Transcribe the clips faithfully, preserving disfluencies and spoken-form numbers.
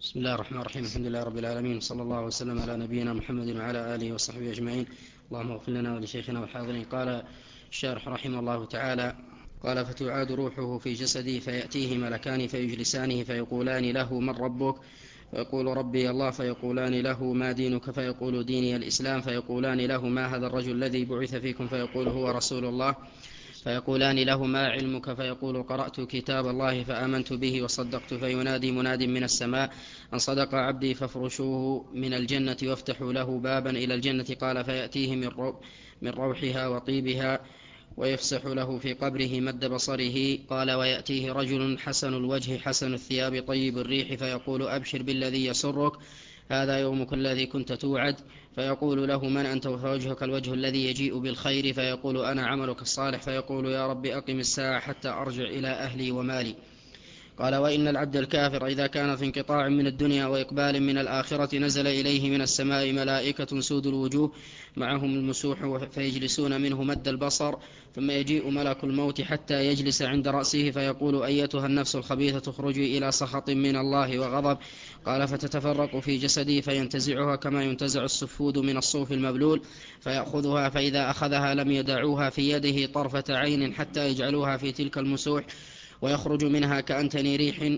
بسم الله الرحمن الرحيم. الحمد لله رب العالمين، صلى الله وسلم على نبينا محمد وعلى آله وصحبه أجمعين. اللهم اغفر لنا ولشيخنا والحاضرين. قال الشارح رحمه الله تعالى: قال: فتعاد روحه في جسده فيأتيه ملكان فيجلسانه فيقولان له: من ربك؟ فيقول: ربي الله. فيقولان له: ما دينك؟ فيقول: ديني الإسلام. فيقولان له: ما هذا الرجل الذي بعث فيكم؟ فيقول: هو رسول الله. فيقولان له: ما علمك؟ فيقول: قرأت كتاب الله فآمنت به وصدقت. فينادي مناد من السماء: أن صدق عبدي فافرشوه من الجنة وافتحوا له بابا إلى الجنة. قال: فيأتيه من, رو من روحها وطيبها ويفسح له في قبره مد بصره. قال: ويأتيه رجل حسن الوجه حسن الثياب طيب الريح فيقول: أبشر بالذي يسرك، هذا يومك الذي كنت توعد. فيقول له: من أنت؟ فوجهك الوجه الذي يجيء بالخير. فيقول: أنا عملك الصالح. فيقول: يا رب أقم الساعة حتى أرجع إلى أهلي ومالي. قال: وإن العبد الكافر إذا كان في انقطاع من الدنيا وإقبال من الآخرة نزل إليه من السماء ملائكة سود الوجوه معهم المسوح فيجلسون منه مد البصر، ثم يجيء ملك الموت حتى يجلس عند رأسه فيقول: أيتها النفس الخبيثة اخرجي إلى سخط من الله وغضب. قال: فتتفرق في جسدي فينتزعها كما ينتزع السفود من الصوف المبلول، فيأخذها، فإذا أخذها لم يدعوها في يده طرفة عين حتى يجعلوها في تلك المسوح، ويخرج منها كأنتن ريح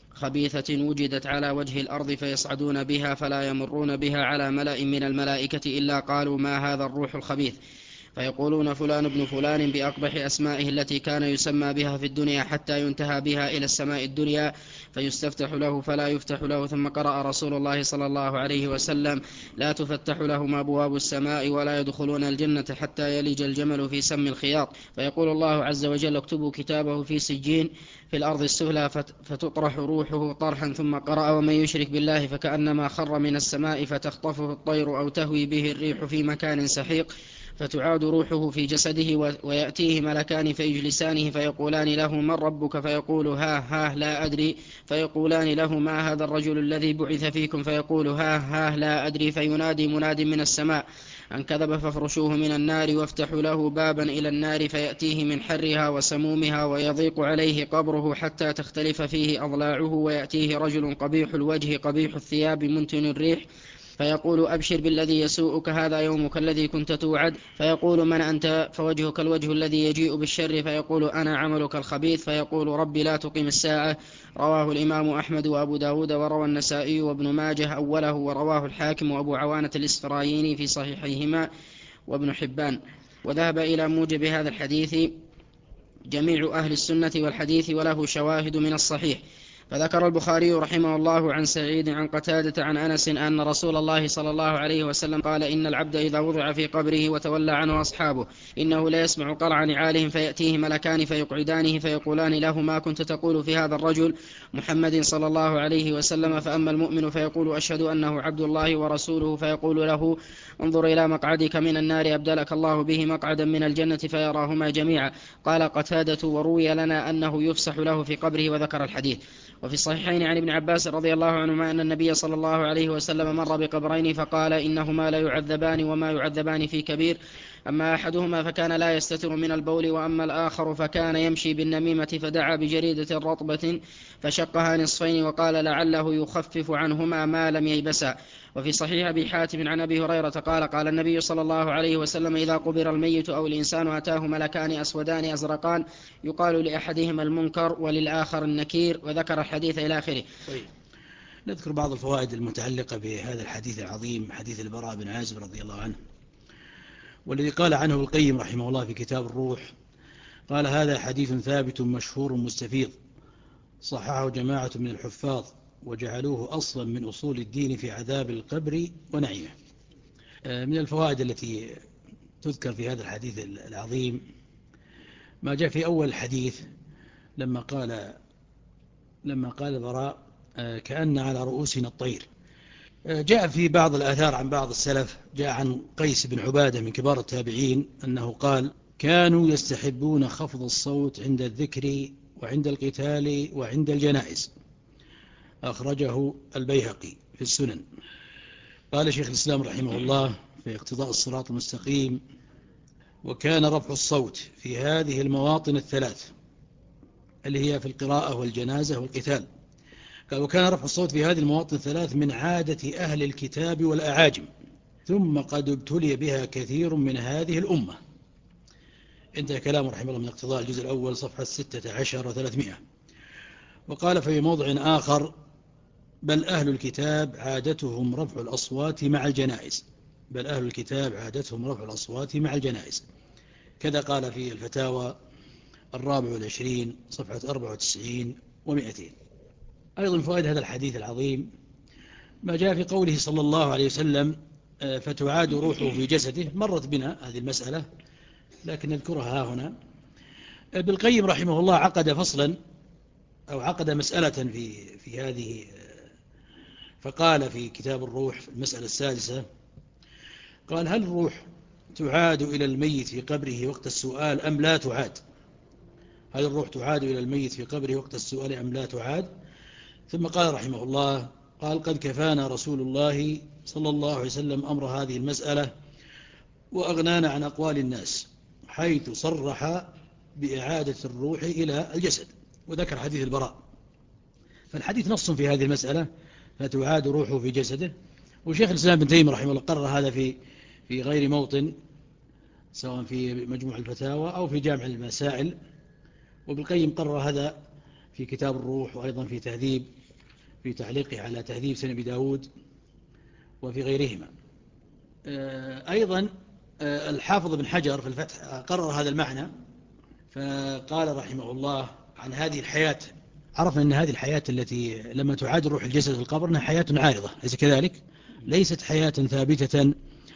خبيثة وجدت على وجه الأرض، فيصعدون بها فلا يمرون بها على ملأ من الملائكة إلا قالوا: ما هذا الروح الخبيث؟ فيقولون: فلان ابن فلان بأقبح أسمائه التي كان يسمى بها في الدنيا، حتى ينتهى بها إلى السماء الدنيا فيستفتح له فلا يفتح له. ثم قرأ رسول الله صلى الله عليه وسلم: لا تفتح لهم أبواب السماء ولا يدخلون الجنة حتى يلج الجمل في سم الخياط. فيقول الله عز وجل: اكتبوا كتابه في سجين في الأرض السفلى فتطرح روحه طرحا. ثم قرأ: ومن يشرك بالله فكأنما خر من السماء فتخطفه الطير أو تهوي به الريح في مكان سحيق. فتعاد روحه في جسده ويأتيه ملكان فيجلسانه فيقولان له: من ربك؟ فيقول: ها ها لا أدري. فيقولان له: ما هذا الرجل الذي بعث فيكم؟ فيقول: ها ها لا أدري. فينادي مناد من السماء: أن كذب فافرشوه من النار وافتحوا له بابا إلى النار، فيأتيه من حرها وسمومها ويضيق عليه قبره حتى تختلف فيه أضلاعه. ويأتيه رجل قبيح الوجه قبيح الثياب منتن الريح فيقول: أبشر بالذي يسوءك، هذا يومك الذي كنت توعد. فيقول: من أنت؟ فوجهك الوجه الذي يجيء بالشر. فيقول: أنا عملك الخبيث. فيقول: رب لا تقم الساعة. رواه الإمام أحمد وأبو داود وروى النسائي وابن ماجه أوله، ورواه الحاكم وأبو عوانة الإسفرايني في صحيحيهما وابن حبان. وذهب إلى موجب هذا الحديث جميع أهل السنة والحديث، وله شواهد من الصحيح. فذكر البخاري رحمه الله عن سعيد عن قتادة عن أنس أن رسول الله صلى الله عليه وسلم قال: إن العبد إذا وضع في قبره وتولى عنه أصحابه إنه لا يسمع قرع نعالهم، فيأتيه ملكان فيقعدانه فيقولان له: ما كنت تقول في هذا الرجل محمد صلى الله عليه وسلم؟ فأما المؤمن فيقول: أشهد أنه عبد الله ورسوله. فيقول له: انظر إلى مقعدك من النار أبدلك الله به مقعدا من الجنة، فيراهما جميعا. قال قتادة: وروي لنا أنه يفسح له في قبره، وذكر الحديث. وفي الصحيحين عن ابن عباس رضي الله عنهما أن النبي صلى الله عليه وسلم مر بقبرين فقال: إنهما لا يعذبان وما يعذبان في كبير، أما أحدهما فكان لا يستتر من البول، وأما الآخر فكان يمشي بالنميمة، فدعا بجريدة رطبة فشقها نصفين وقال: لعله يخفف عنهما ما لم ييبسا. وفي صحيح أبي حاتم عن أبي هريرة قال: قال النبي صلى الله عليه وسلم: إذا قبر الميت أو الإنسان أتاه ملكان أسودان أزرقان يقال لأحدهما المنكر وللآخر النكير. وذكر الحديث إلى آخره. طيب، نذكر بعض الفوائد المتعلقة بهذا الحديث العظيم، حديث البراء بن عازب رضي الله عنه، والذي قال عنه القيم رحمه الله في كتاب الروح. قال: هذا حديث ثابت مشهور مستفيض، صححه جماعة من الحفاظ وجعلوه أصلا من أصول الدين في عذاب القبر ونعيمه. من الفوائد التي تذكر في هذا الحديث العظيم ما جاء في أول الحديث لما قال لما قال البراء: كأن على رؤوسنا الطير. جاء في بعض الآثار عن بعض السلف، جاء عن قيس بن عبادة من كبار التابعين أنه قال: كانوا يستحبون خفض الصوت عند الذكر وعند القتال وعند الجنائز. أخرجه البيهقي في السنن. قال شيخ الإسلام رحمه الله في اقتضاء الصراط المستقيم: وكان رفع الصوت في هذه المواطن الثلاث اللي هي في القراءة والجنازة والقتال قال وكان رفع الصوت في هذه المواطن الثلاث من عادة أهل الكتاب والأعاجم، ثم قد ابتلي بها كثير من هذه الأمة. انتهى كلامه رحمه الله من اقتضاء الجزء الأول صفحة ستة عشر وثلاثمائة. وقال في موضع آخر بل أهل الكتاب عادتهم رفع الأصوات مع الجنائز، بل أهل الكتاب عادتهم رفع الأصوات مع الجنائز. كذا قال في الفتاوى الرابع والعشرين صفحة أربعة وتسعين ومئتين. أيضا فوائد هذا الحديث العظيم ما جاء في قوله صلى الله عليه وسلم فتعاد روحه في جسده. مرت بنا هذه المسألة لكن نذكرها هنا. ابن القيم رحمه الله عقد فصلا أو عقد مسألة في في هذه، فقال في كتاب الروح في المسألة السادسة قال هل الروح تعاد إلى الميت في قبره وقت السؤال أم لا تعاد؟ هل الروح تعاد إلى الميت في قبره وقت السؤال أم لا تعاد؟ ثم قال رحمه الله قال قد كفانا رسول الله صلى الله عليه وسلم أمر هذه المسألة وأغنانا عن أقوال الناس، حيث صرح بإعادة الروح إلى الجسد، وذكر حديث البراء. فالحديث نص في هذه المسألة فتعاد روحه في جسده. وشيخ الإسلام بن تيمية رحمه الله قرر هذا في في غير موطن، سواء في مجموع الفتاوى أو في جامع المسائل. وابن القيم قرر هذا في كتاب الروح، وأيضا في تهذيب في تعليقه على تهذيب سنن أبي داود وفي غيرهما. أيضا الحافظ بن حجر في الفتح قرر هذا المعنى، فقال رحمه الله عن هذه الحياة، عرفنا أن هذه الحياة التي لما تعاد الروح الجسد في القبر أنها حياة عارضة، ليس كذلك؟ ليست حياة ثابتة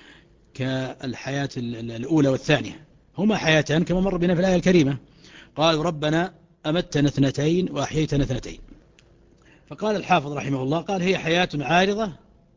كالحياة الأولى والثانية، هما حياتان كما مر بنا في الآية الكريمة. قال ربنا أمتنا اثنتين وأحييتنا اثنتين. فقال الحافظ رحمه الله قال هي حياة عارضة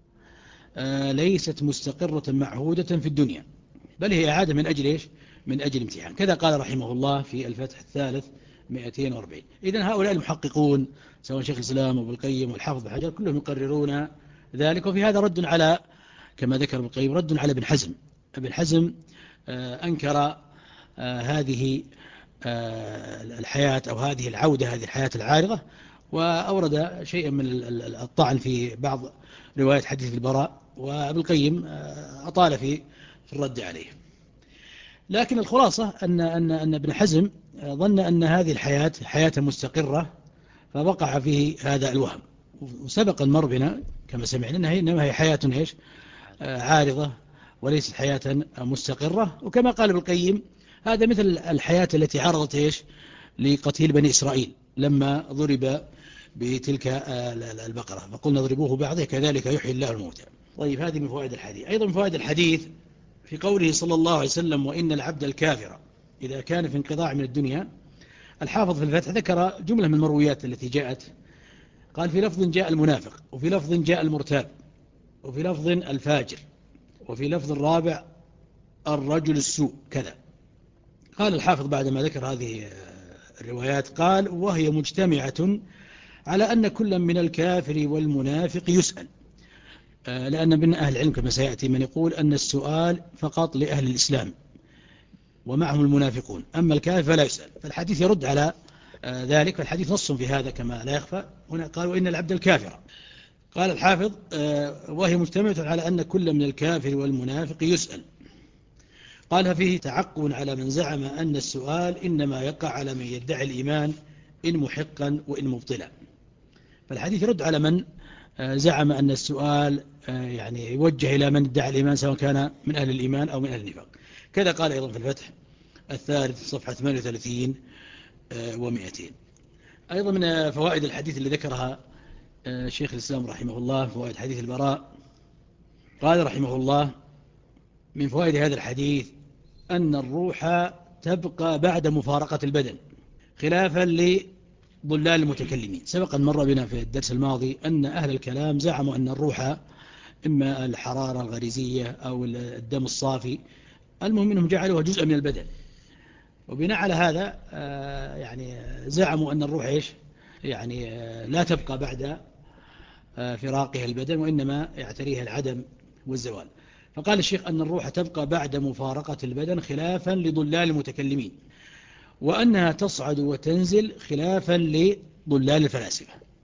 آه ليست مستقرة معهودة في الدنيا، بل هي عادة من أجل إيش؟ من أجل امتحان. كذا قال رحمه الله في الفتح الثالث مئتين وأربعين. إذن هؤلاء المحققون سواء شيخ الإسلام وابن القيم والحافظ بن حجر كلهم يقررون ذلك. وفي هذا رد على كما ذكر ابن القيم رد على ابن حزم. ابن حزم آه أنكر آه هذه آه الحياة أو هذه العودة، هذه الحياة العارضة، وأورد شيئا من الطعن في بعض رواية حديث البراء، وابن القيم أطال في الرد عليه. لكن الخلاصة أن, أن, أن ابن حزم ظن أن هذه الحياة حياة مستقرة، فوقع فيه هذا الوهم. وسبق المر بنا كما سمعنا أنها إنما هي حياة إيش؟ عارضة وليست حياة مستقرة. وكما قال ابن القيم هذا مثل الحياة التي عرضت إيش؟ لقتيل بني إسرائيل لما ضرب بتلك البقرة فقلنا اضربوه بعضه كذلك يحيي الله الموتى. طيب هذه من فوائد الحديث. أيضا من فوائد الحديث في قوله صلى الله عليه وسلم وإن العبد الكافر إذا كان في انقطاع من الدنيا. الحافظ في الفتح ذكر جملة من المرويات التي جاءت، قال في لفظ جاء المنافق، وفي لفظ جاء المرتاب، وفي لفظ الفاجر، وفي لفظ الرابع الرجل السوء كذا. قال الحافظ بعدما ذكر هذه الروايات قال وهي مجتمعة على أن كل من الكافر والمنافق يسأل، لأن من أهل العلم كما سيأتي من يقول أن السؤال فقط لأهل الإسلام ومعهم المنافقون، أما الكافر فلا يسأل. فالحديث يرد على ذلك، فالحديث نص في هذا كما لا يخفى. هنا قال وإن العبد الكافر. قال الحافظ وهي مجتمعة على أن كل من الكافر والمنافق يسأل. قال فيه تعقب على من زعم أن السؤال إنما يقع على من يدعي الإيمان إن محقا وإن مبطلا. فالحديث يرد على من زعم أن السؤال يعني يوجه إلى من ادعى الإيمان سواء كان من أهل الإيمان أو من أهل النفاق. كذا قال أيضا في الفتح الثالث صفحة ثمانية وثلاثين ومئتين. أيضا من فوائد الحديث اللي ذكرها شيخ الإسلام رحمه الله فوائد حديث البراء. قال رحمه الله من فوائد هذا الحديث أن الروح تبقى بعد مفارقة البدن خلافا لضلال المتكلمين. سبق أن مر بنا في الدرس الماضي أن أهل الكلام زعموا أن الروح إما الحرارة الغريزية أو الدم الصافي، المهم أنهم جعلوها جزء من البدن، وبناء على هذا يعني زعموا أن الروح إيش؟ يعني لا تبقى بعد فراقها البدن وإنما يعتريها العدم والزوال. فقال الشيخ أن الروح تبقى بعد مفارقة البدن خلافا لضلال المتكلمين، وأنها تصعد وتنزل خلافا لضلال الفلاسفة.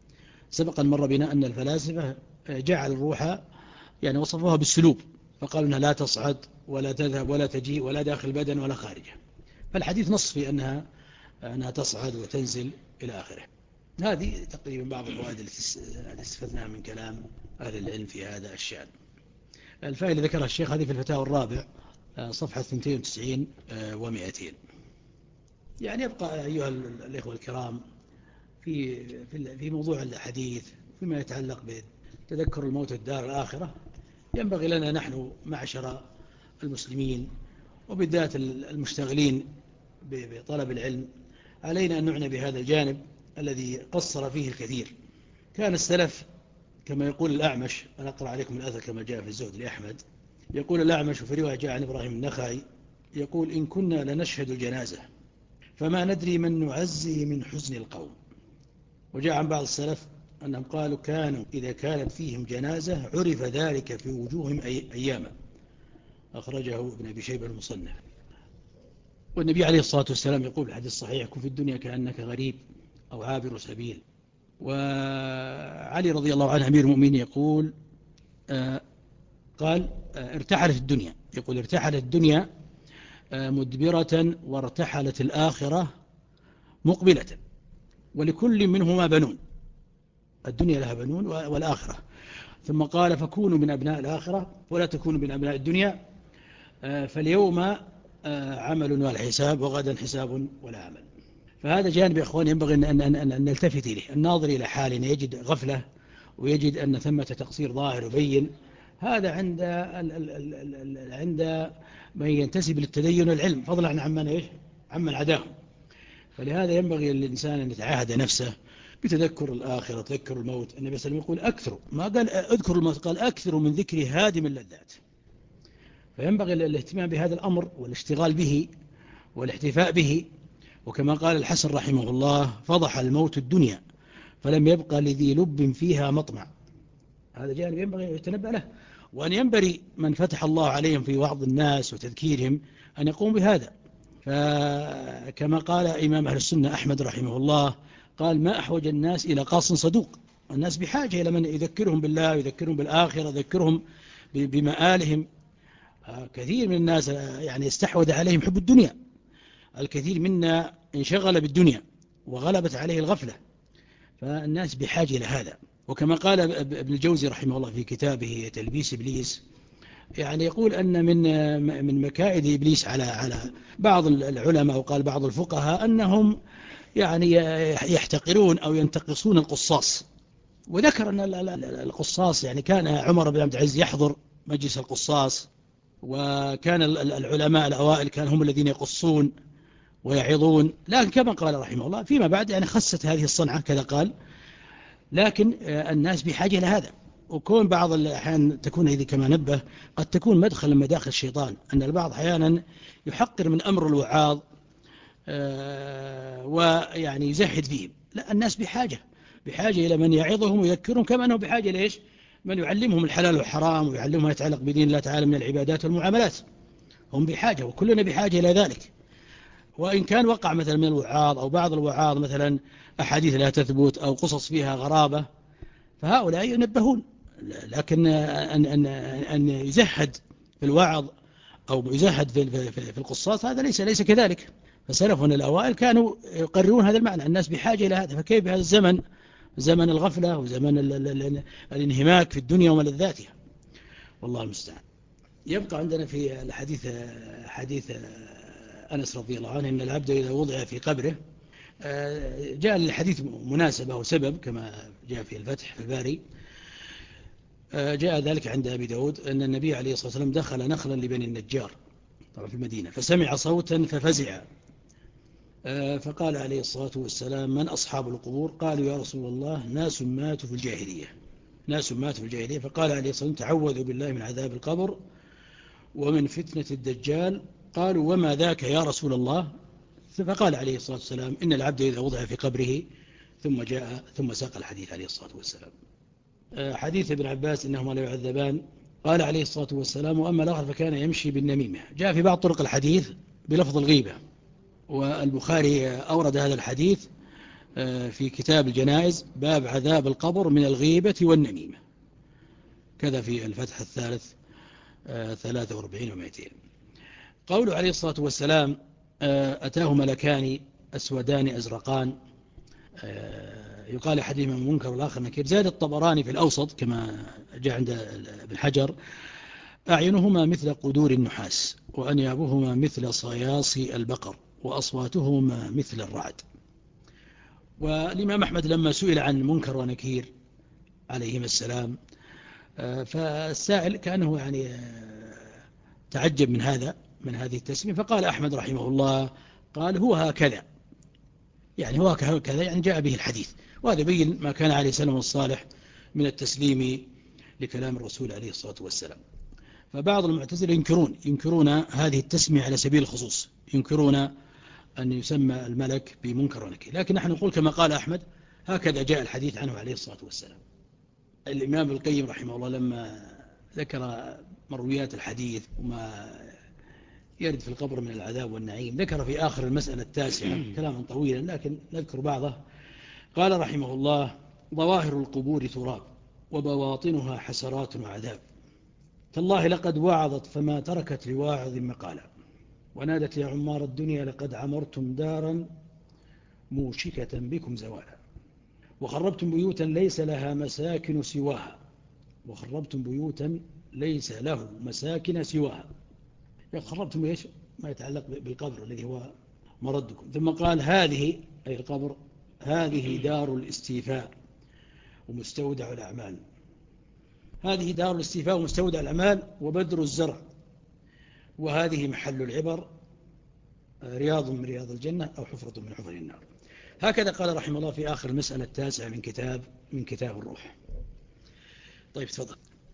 سبق مر بنا أن الفلاسفة جعل الروح يعني وصفوها بالسلوب، فقالوا أنها لا تصعد ولا تذهب ولا تجيء ولا داخل البدن ولا خارجه، فالحديث نص في أنها أنها تصعد وتنزل إلى آخره. هذه تقريبا بعض الفوائد التي استفدناها من كلام أهل العلم في هذا الشأن. الفائدة ذكرها الشيخ هذه في الفتاوى الرابع صفحة اثنين وتسعين ومئتين. يعني يبقى أيها الإخوة الكرام في في موضوع الحديث فيما يتعلق بتذكر الموت والدار الآخرة، ينبغي لنا نحن معشر المسلمين وبالذات المشتغلين بطلب العلم علينا أن نعنى بهذا الجانب الذي قصر فيه الكثير. كان السلف كما يقول الأعمش، أنا أقرأ عليكم الأثر كما جاء في الزهد لأحمد، يقول الأعمش في رواية جاء عن إبراهيم النخعي يقول: إن كنا لنشهد الجنازة فما ندري من نعزي من حزن القوم. وجاء عن بعض السلف أنهم قالوا كانوا إذا كانت فيهم جنازة عرف ذلك في وجوههم أياما، أخرجه ابن أبي شيبة المصنف. والنبي عليه الصلاة والسلام يقول في الحديث الصحيح: كن في الدنيا كأنك غريب أو عابر سبيل. وعلي رضي الله عنه أمير المؤمنين يقول آه قال آه ارتحلت الدنيا، يقول ارتحلت الدنيا آه مدبرة وارتحلت الآخرة مقبلة، ولكل منهما بنون، الدنيا لها بنون والآخرة. ثم قال: فكونوا من أبناء الآخرة ولا تكونوا من أبناء الدنيا، آه فاليوم آه عمل والحساب وغدا حساب ولا عمل. فهذا جانب يا أخوان ينبغي أن, أن, أن, أن نلتفت إليه. الناظر إلى حالنا يجد غفلة ويجد أن ثمة تقصير ظاهر وبين، هذا عند ال ال ال ال عند من ينتسب للتدين والعلم، فضلا عن عمن إيش عمن عداهم. فلهذا ينبغي للإنسان أن يتعاهد نفسه بتذكر الآخرة، تذكر الموت. النبي صلى الله عليه وسلم يقول: أكثروا، ما قال اذكروا الموت، قال أكثروا من ذكر هادم اللذات. فينبغي الاهتمام بهذا الأمر والاشتغال به والاحتفاء به. وكما قال الحسن رحمه الله: فضح الموت الدنيا فلم يبقى لذي لب فيها مطمع. هذا جانب ينبغي أن يتنبأ له، وأن ينبغي من فتح الله عليهم في وعظ الناس وتذكيرهم أن يقوم بهذا. فكما قال إمام أهل السنة أحمد رحمه الله قال: ما أحوج الناس إلى قاص صدوق. الناس بحاجة إلى من يذكرهم بالله ويذكرهم بالآخرة، يذكرهم بمآلهم. كثير من الناس يعني استحوذ عليهم حب الدنيا، الكثير منا انشغل بالدنيا وغلبت عليه الغفلة، فالناس بحاجة إلى هذا. وكما قال ابن الجوزي رحمه الله في كتابه تلبيس إبليس، يعني يقول أن من من مكائد إبليس على على بعض العلماء وقال بعض الفقهاء أنهم يعني يحتقرون أو ينتقصون القصاص. وذكر أن القصاص يعني كان عمر بن عبد العزيز يحضر مجلس القصاص، وكان العلماء الأوائل كان هم الذين يقصون ويعظون. لكن كما قال رحمه الله فيما بعد يعني خست هذه الصنعة كذا قال، لكن الناس بحاجة إلى هذا. وكون بعض الأحيان تكون هذه كما نبه قد تكون مدخل من مداخل الشيطان، أن البعض أحيانا يحقر من أمر الوعاظ ويعني يزهد فيهم. لا، الناس بحاجة بحاجة إلى من يعظهم ويذكرهم، كما أنه بحاجة ليش من يعلمهم الحلال والحرام ويعلمهم ما يتعلق بدين الله تعالى من العبادات والمعاملات. هم بحاجة وكلنا بحاجة إلى ذلك. وإن كان وقع مثلا من الوعاظ أو بعض الوعاظ مثلا أحاديث لا تثبت أو قصص فيها غرابة، فهؤلاء ينبهون. لكن أن, أن, أن يزهد في الوعظ أو يزهد في, في, في القصاص هذا ليس ليس كذلك. فسلفنا الأوائل كانوا يقررون هذا المعنى، الناس بحاجة إلى هذا. فكيف هذا الزمن، زمن الغفلة وزمن ال ال ال الانهماك في الدنيا وملذاتها، والله المستعان. يبقى عندنا في الحديث حديث أنس رضي الله عنه أن العبد إذا وضع في قبره، جاء الحديث مناسبة وسبب كما جاء في الفتح في الباري، جاء ذلك عند أبي داود أن النبي عليه الصلاة والسلام دخل نخلا لبني النجار طبعا في المدينة، فسمع صوتا ففزع، فقال عليه الصلاة والسلام: من أصحاب القبور؟ قالوا: يا رسول الله ناس ماتوا في الجاهلية ناس ماتوا في الجاهلية فقال عليه الصلاة والسلام: تعوذوا بالله من عذاب القبر ومن فتنة الدجال. قالوا: وما ذاك يا رسول الله؟ فقال عليه الصلاة والسلام: إن العبد إذا وضع في قبره ثم جاء ثم ساق الحديث عليه الصلاة والسلام. حديث ابن عباس إنهما لا يعذبان، قال عليه الصلاة والسلام: وأما الآخر فكان يمشي بالنميمة. جاء في بعض طرق الحديث بلفظ الغيبة، والبخاري أورد هذا الحديث في كتاب الجنائز باب عذاب القبر من الغيبة والنميمة، كذا في الفتح الثالث ثلاثة وأربعين ومائتين. قوله عليه الصلاة والسلام أتاه ملكان أسودان أزرقان، يقال أحدهما منكر والآخر نكير. زاد الطبراني في الأوسط كما جاء عند ابن حجر أعينهما مثل قدور النحاس وأنيابهما مثل صياصي البقر وأصواتهما مثل الرعد. والإمام أحمد لما سئل عن منكر ونكير عليهما السلام فالسائل كأنه يعني تعجب من هذا من هذه التسمية، فقال أحمد رحمه الله قال هو هكذا، يعني هو هكذا يعني جاء به الحديث، وهذا بين ما كان عليه سلم الصالح من التسليم لكلام الرسول عليه الصلاة والسلام. فبعض المعتزلة ينكرون ينكرون هذه التسمية على سبيل الخصوص، ينكرون أن يسمى الملك بمنكر ونكير، لكن نحن نقول كما قال أحمد هكذا جاء الحديث عنه عليه الصلاة والسلام. الإمام القيم رحمه الله لما ذكر مرويات الحديث وما يرد في القبر من العذاب والنعيم ذكر في آخر المسألة التاسعة كلاما طويلا لكن نذكر بعضه. قال رحمه الله ظواهر القبور تراب وبواطنها حسرات وعذاب، تالله لقد وعظت فما تركت لواعظ مقالا، ونادت يا عمار الدنيا لقد عمرتم دارا موشكة بكم زوالا، وخربتم بيوتا ليس لها مساكن سواها، وخربتم بيوتا ليس له مساكن سواها. خربتم ايش؟ ما يتعلق بالقبر الذي هو مردكم. ثم قال هذه أي القبر هذه دار الاستيفاء ومستودع الأعمال، هذه دار الاستيفاء ومستودع الأعمال وبدر الزرع، وهذه محل العبر رياض من رياض الجنة أو حفرة من حفر النار. هكذا قال رحمه الله في آخر المسألة التاسعة من كتاب من كتاب الروح. طيب تفضل.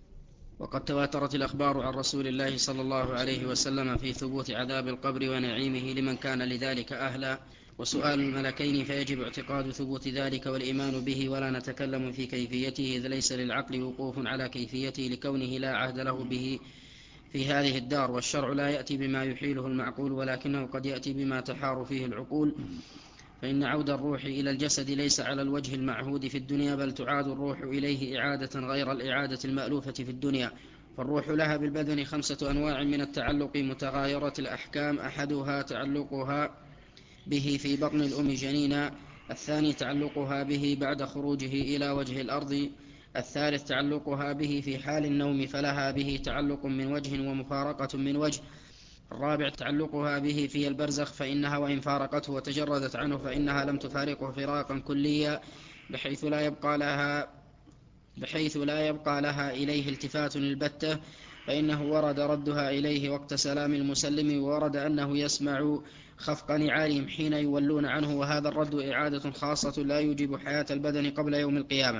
وقد تواترت الأخبار عن رسول الله صلى الله عليه وسلم في ثبوت عذاب القبر ونعيمه لمن كان لذلك أهلا، وسؤال الملكين فيجب اعتقاد ثبوت ذلك والإيمان به، ولا نتكلم في كيفيته إذ ليس للعقل وقوف على كيفيته لكونه لا عهد له به في هذه الدار، والشرع لا يأتي بما يحيله المعقول ولكنه قد يأتي بما تحار فيه العقول. فإن عود الروح إلى الجسد ليس على الوجه المعهود في الدنيا، بل تعاد الروح إليه إعادة غير الإعادة المألوفة في الدنيا. فالروح لها بالبدن خمسة أنواع من التعلق متغايرة الأحكام، أحدها تعلقها به في بطن الأم جنينا، الثاني تعلقها به بعد خروجه إلى وجه الأرض، الثالث تعلقها به في حال النوم فلها به تعلق من وجه ومفارقة من وجه، الرابع تعلقها به في البرزخ فإنها وإن فارقته وتجردت عنه فإنها لم تفارقه فراقا كليا بحيث لا يبقى لها بحيث لا يبقى لها إليه التفات البتة، فإنه ورد ردها إليه وقت سلام المسلم، وورد أنه يسمع خفق نعالهم حين يولون عنه، وهذا الرد إعادة خاصة لا يوجب حياة البدن قبل يوم القيامة.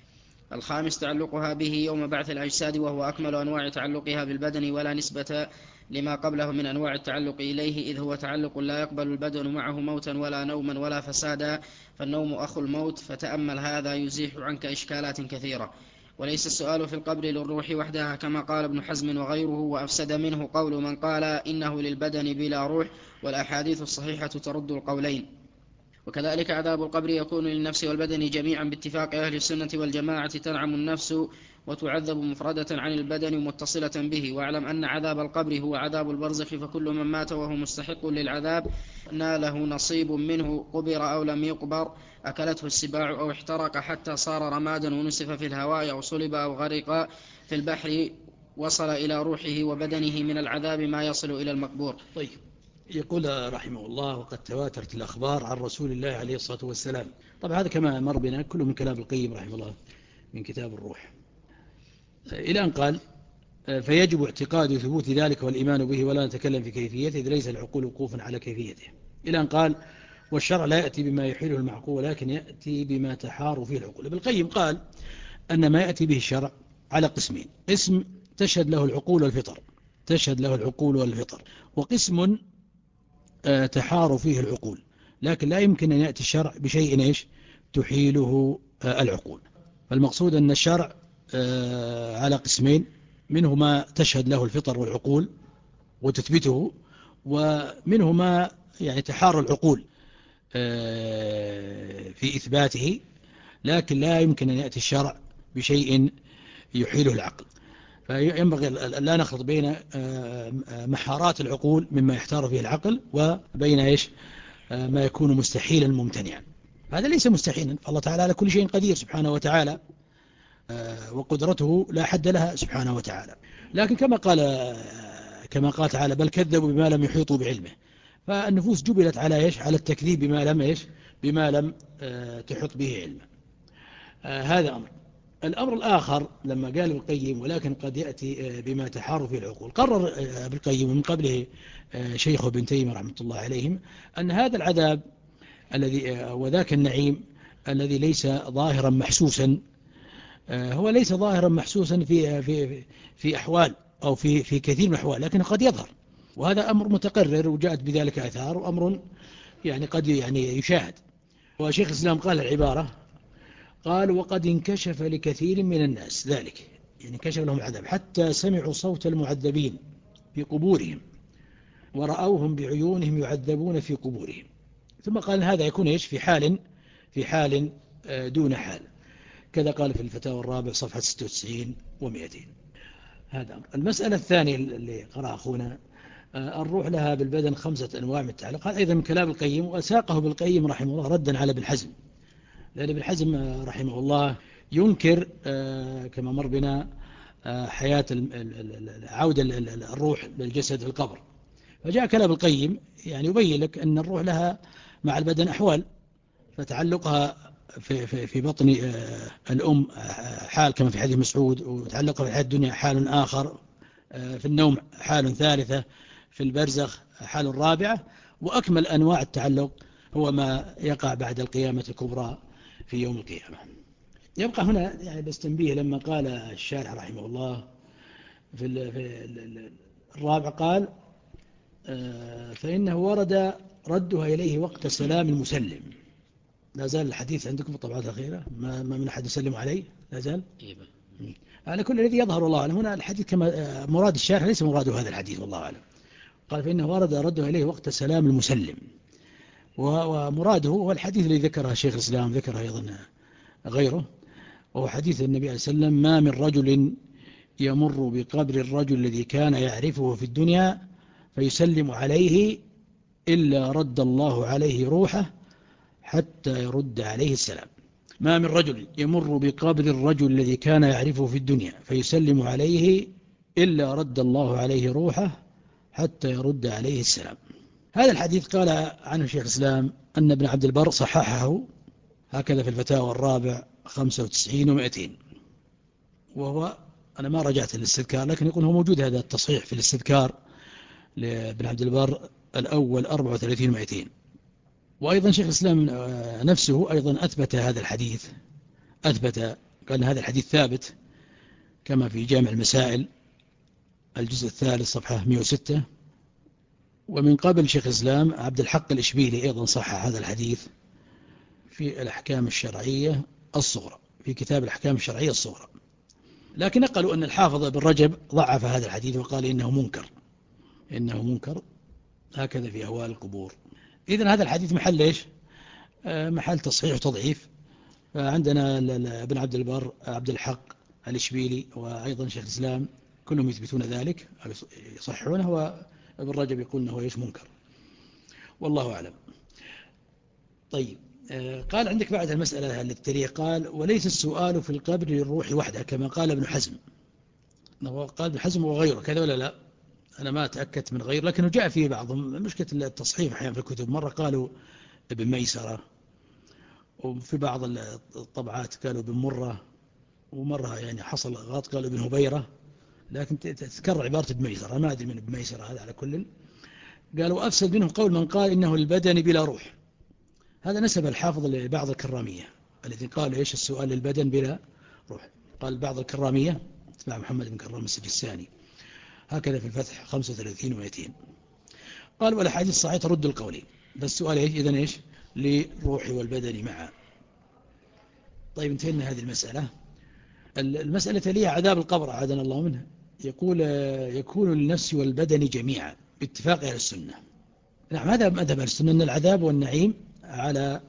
الخامس تعلقها به يوم بعث الأجساد، وهو أكمل أنواع تعلقها بالبدن ولا نسبة لما قبله من أنواع التعلق إليه، إذ هو تعلق لا يقبل البدن معه موتا ولا نوما ولا فسادا، فالنوم أخو الموت، فتأمل هذا يزيح عنك إشكالات كثيرة. وليس السؤال في القبر للروح وحدها كما قال ابن حزم وغيره، وأفسد منه قول من قال إنه للبدن بلا روح، والأحاديث الصحيحة ترد القولين. وكذلك عذاب القبر يكون للنفس والبدن جميعا باتفاق أهل السنة والجماعة، تنعم النفس وتعذب مفردة عن البدن متصلة به. واعلم أن عذاب القبر هو عذاب البرزخ، فكل من مات وهو مستحق للعذاب ناله نصيب منه، قبر أو لم يقبر، أكلته السباع أو احترق حتى صار رمادا ونسف في الهواء أو صلب أو غرق في البحر، وصل إلى روحه وبدنه من العذاب ما يصل إلى المقبور. طيب، يقول رحمه الله وقد تواترت الأخبار عن رسول الله عليه الصلاة والسلام. طبعا هذا كما مر بنا كله من كلام القيم رحمه الله من كتاب الروح، إلى أن قال فيجب اعتقاد ثبوت ذلك والإيمان به ولا نتكلم في كيفيته إذ ليس العقول وقوفا على كيفيته، إلى أن قال والشرع لا يأتي بما يحيله المعقول ولكن يأتي بما تحار فيه العقول. ابن القيم قال أن ما يأتي به الشرع على قسمين: قسم تشهد له العقول والفطر تشهد له العقول والفطر وقسم تحار فيه العقول، لكن لا يمكن أن يأتي الشرع بشيء إيش تحيله العقول. فالمقصود أن الشرع على قسمين: منه ما تشهد له الفطر والعقول وتثبته، ومنه ما يعني تحار العقول في إثباته، لكن لا يمكن أن يأتي الشرع بشيء يحيله العقل. فينبغي لا نخلط بين محارات العقول مما يحتار فيه العقل وبين إيش ما يكون مستحيلا ممتنعا. هذا ليس مستحيلا، فالله تعالى على كل شيء قدير سبحانه وتعالى، وقدرته لا حد لها سبحانه وتعالى. لكن كما قال كما قال تعالى بل كذبوا بما لم يحيطوا بعلمه، فالنفوس جبلت على إيش على التكذيب بما لم إيش بما لم تحط به علم. هذا أمر. الأمر الآخر لما قال ابن القيم ولكن قد يأتي بما تحار في العقول، قرر ابن القيم من قبله شيخه ابن تيمية رحمة الله عليهم أن هذا العذاب الذي وذاك النعيم الذي ليس ظاهرا محسوسا، هو ليس ظاهرا محسوسا في في في أحوال أو في في كثير من الأحوال، لكنه قد يظهر، وهذا أمر متقرر وجاءت بذلك آثار، وأمر يعني قد يعني يشاهد. وشيخ الإسلام قال العبارة، قال وقد انكشف لكثير من الناس ذلك، يعني انكشف لهم العذاب حتى سمعوا صوت المعذبين في قبورهم ورأوهم بعيونهم يعذبون في قبورهم. ثم قال هذا يكون إيش في حال في حال دون حال، كذا قال في الفتاوى الرابع صفحة ستة وتسعين ومئتين. هذا أمر. المسألة الثانية اللي قرأ أخونا، الروح لها بالبدن خمسة أنواع من التعلق، هذا أيضا من كلام القيم، وساقه بالقيم رحمه الله ردا على ابن حزم، لأن ابن حزم رحمه الله ينكر كما مر بنا حياة عودة الروح للجسد في القبر، فجاء كلام القيم يعني يبين لك أن الروح لها مع البدن أحوال، فتعلقها في, في, في بطن الأم حال كما في حديث مسعود، وتعلقها في الحياة الدنيا حال آخر، في النوم حال ثالثة، في البرزخ حال رابعة، وأكمل أنواع التعلق هو ما يقع بعد القيامة الكبرى في يوم القيامة. يبقى هنا يعني بس تنبيه لما قال الشارح رحمه الله في, في الرابع قال فإنه ورد ردها إليه وقت سلام المسلم. لا زال الحديث عندكم في الطبعات الأخيرة ما, ما من أحد يسلم عليه، لا زال على كل الذي يظهر الله أعلم. هنا الحديث كما مراد الشارح ليس مراده هذا الحديث والله أعلم. قال فإنه ورد ردها إليه وقت سلام المسلم، ومراده هو الحديث الذي ذكره شيخ الإسلام ذكره أيضا غيره، وهو حديث النبي عليه السلام ما من رجل يمر بقبر الرجل الذي كان يعرفه في الدنيا فيسلم عليه إلا رد الله عليه روحه حتى يرد عليه السلام. ما من رجل يمر بقبر الرجل الذي كان يعرفه في الدنيا فيسلم عليه إلا رد الله عليه روحه حتى يرد عليه السلام. هذا الحديث قال عنه شيخ الإسلام أن ابن عبد البر صححه هكذا في الفتاوى الرابع خمسة وتسعين ومئتين، وهو أنا ما رجعت للاستذكار لكن يقول هو موجود هذا التصحيح في الاستذكار لابن عبد البر الأول أربعة وثلاثين ومئتين. وأيضا شيخ الإسلام نفسه أيضا أثبت هذا الحديث، أثبت قال هذا الحديث ثابت كما في جامع المسائل الجزء الثالث صفحة مئة وستة. ومن قبل شيخ الإسلام عبد الحق الإشبيلي أيضا صحح هذا الحديث في الأحكام الشرعية الصغرى، في كتاب الأحكام الشرعية الصغرى، لكن نقلوا أن الحافظ ابن رجب ضعف هذا الحديث وقال إنه منكر، إنه منكر هكذا في أهوال القبور. إذن هذا الحديث محل إيش؟ محل تصحيح وتضعيف. فعندنا ابن عبد البر عبد الحق الإشبيلي وأيضا شيخ الإسلام كلهم يثبتون ذلك يصححونه، وابن رجب يقول أنه إيش منكر، والله أعلم. طيب قال عندك بعد المسألة التي قال وليس السؤال في القبر للروح وحده كما قال ابن حزم. قال ابن حزم وغيره كذا ولا لا؟ أنا ما أتأكد من غير، لكنه جاء فيه بعضهم مشكلة التصحيح أحيانا في الكتب، مرة قالوا ابن ميسرة، وفي بعض الطبعات قالوا ابن مرة، ومرة يعني حصل غلط قالوا ابن هبيرة، لكن تتكرر عبارة ابن ميسرة، ما أدري من ابن ميسرة هذا. على كل قالوا أفسد منهم قول من قال إنه البدن بلا روح، هذا نسب الحافظ لبعض الكرامية الذي قال إيش السؤال للبدن بلا روح. قال بعض الكرامية تبع محمد بن كرام السجستاني هكذا في الفتح خمسة وثلاثين ومئتين. قال والأحاديث الصحيحة ترد القولين، بس السؤال إيش إذن إيش للروح والبدن معا. طيب انتهينا هذه المسألة. المسألة تليها عذاب القبر عادنا الله منه. يقول يكون للنفس والبدن جميعا باتفاق أهل السنة. نعم هذا مذهب أهل السنة أن العذاب والنعيم على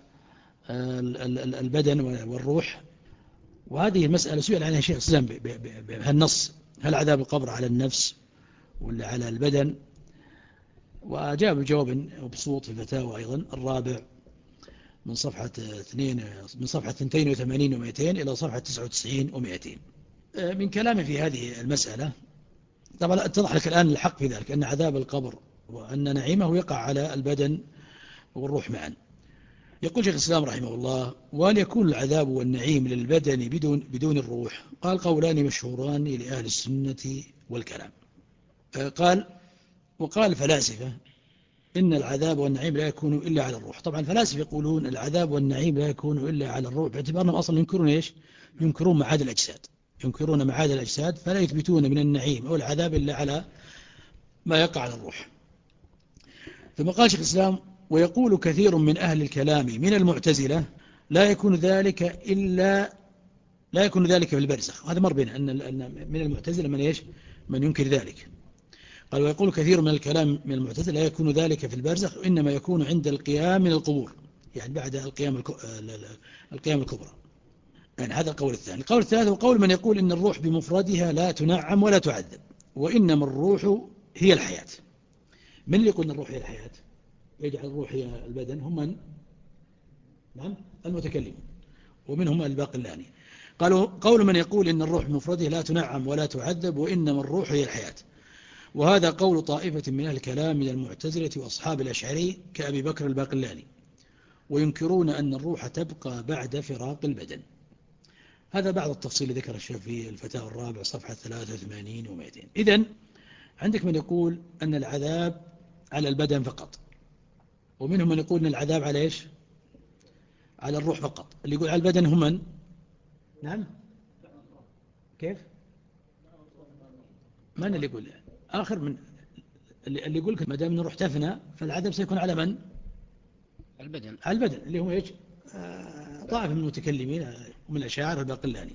البدن والروح. وهذه المسألة سئل عنها شيخ الإسلام بهالنص: هل عذاب القبر على النفس ولا على البدن؟ وأجاب بجواب مبسوط في الفتاوى أيضا الرابع من صفحة اثنين من صفحة اثنين وثمانين ومئتين إلى صفحة تسعة وتسعين ومئتين. من كلامه في هذه المسألة طبعا اتضح لك الآن الحق في ذلك، أن عذاب القبر وأن نعيمه يقع على البدن والروح معا. يقول شيخ الإسلام رحمه الله: وأن يكون العذاب والنعيم للبدن بدون بدون الروح؟ قال: قولان مشهوران لأهل السنة والكلام. قال: وقال الفلاسفة إن العذاب والنعيم لا يكون إلا على الروح. طبعا الفلاسفة يقولون العذاب والنعيم لا يكون إلا على الروح، باعتبار أنهم أصلا ينكرون إيش؟ ينكرون معاد الأجساد، ينكرون معاد الأجساد، فلا يثبتون من النعيم أو العذاب إلا على ما يقع على الروح. ثم قال شيخ الإسلام: ويقول كثير من أهل الكلام من المعتزلة لا يكون ذلك إلا لا يكون ذلك في البرزخ. هذا مر بنا أن من المعتزلة من إيش؟ من ينكر ذلك. قال: ويقول كثير من الكلام من المعتزلة لا يكون ذلك في البرزخ، إنما يكون عند القيام من القبور، يعني بعد القيام القيام الكبرى. يعني هذا القول الثاني. القول الثالث هو قول من يقول إن الروح بمفردها لا تنعم ولا تعذب، وإنما الروح هي الحياة. من اللي يقول إن الروح هي الحياة؟ يجعل الروح هي البدن هم من؟ نعم، المتكلمون، ومنهم الباقلاني. قالوا: قول من يقول إن الروح بمفردها لا تنعم ولا تعذب، وإنما الروح هي الحياة. وهذا قول طائفة من أهل الكلام من المعتزلة وأصحاب الأشعري كأبي بكر الباقلاني، وينكرون أن الروح تبقى بعد فراق البدن. هذا بعض التفصيل ذكر الشيخ في الفتاوى الرابع صفحة ثلاثة وثمانين ومئتين. إذن عندك من يقول أن العذاب على البدن فقط، ومنهم من يقول أن العذاب على إيش؟ على الروح فقط. اللي يقول على البدن هم من؟ نعم، كيف؟ من اللي يقول؟ آخر من اللي يقول لك ما دام الروح تفنى فالعذاب سيكون على من؟ البدن. على البدن، اللي هم إيش؟ طائفة من المتكلمين ومن الأشاعرة الباقلاني.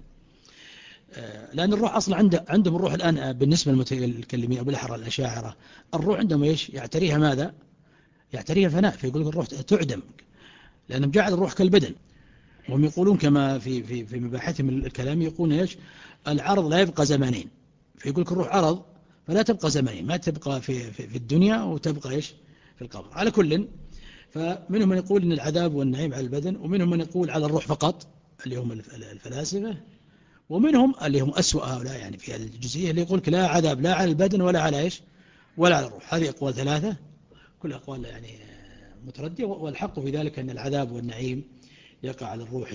لأن الروح أصلا عنده عندهم الروح الآن بالنسبة للمتكلمين أو بالأحرى الأشاعرة، الروح عندهم إيش؟ يعتريها ماذا؟ يعتريها فناء، فيقول لك الروح تعدم، لأنهم جعل الروح كالبدن. وهم يقولون كما في في في مباحثهم الكلام، يقولون إيش؟ العرض لا يبقى زمانين، فيقول لك الروح عرض فلا تبقى زمانين، ما تبقى في في, في الدنيا وتبقى إيش؟ في القبر. على كل، فمنهم من يقول إن العذاب والنعيم على البدن، ومنهم من يقول على الروح فقط اللي هم الفلاسفة، ومنهم اللي هم أسوأ هؤلاء يعني في هذه الجزئية اللي يقول لا عذاب لا على البدن ولا على إيش؟ ولا على الروح. هذه أقوال ثلاثة، كل أقوال يعني متردية، والحق في ذلك أن العذاب والنعيم يقع على الروح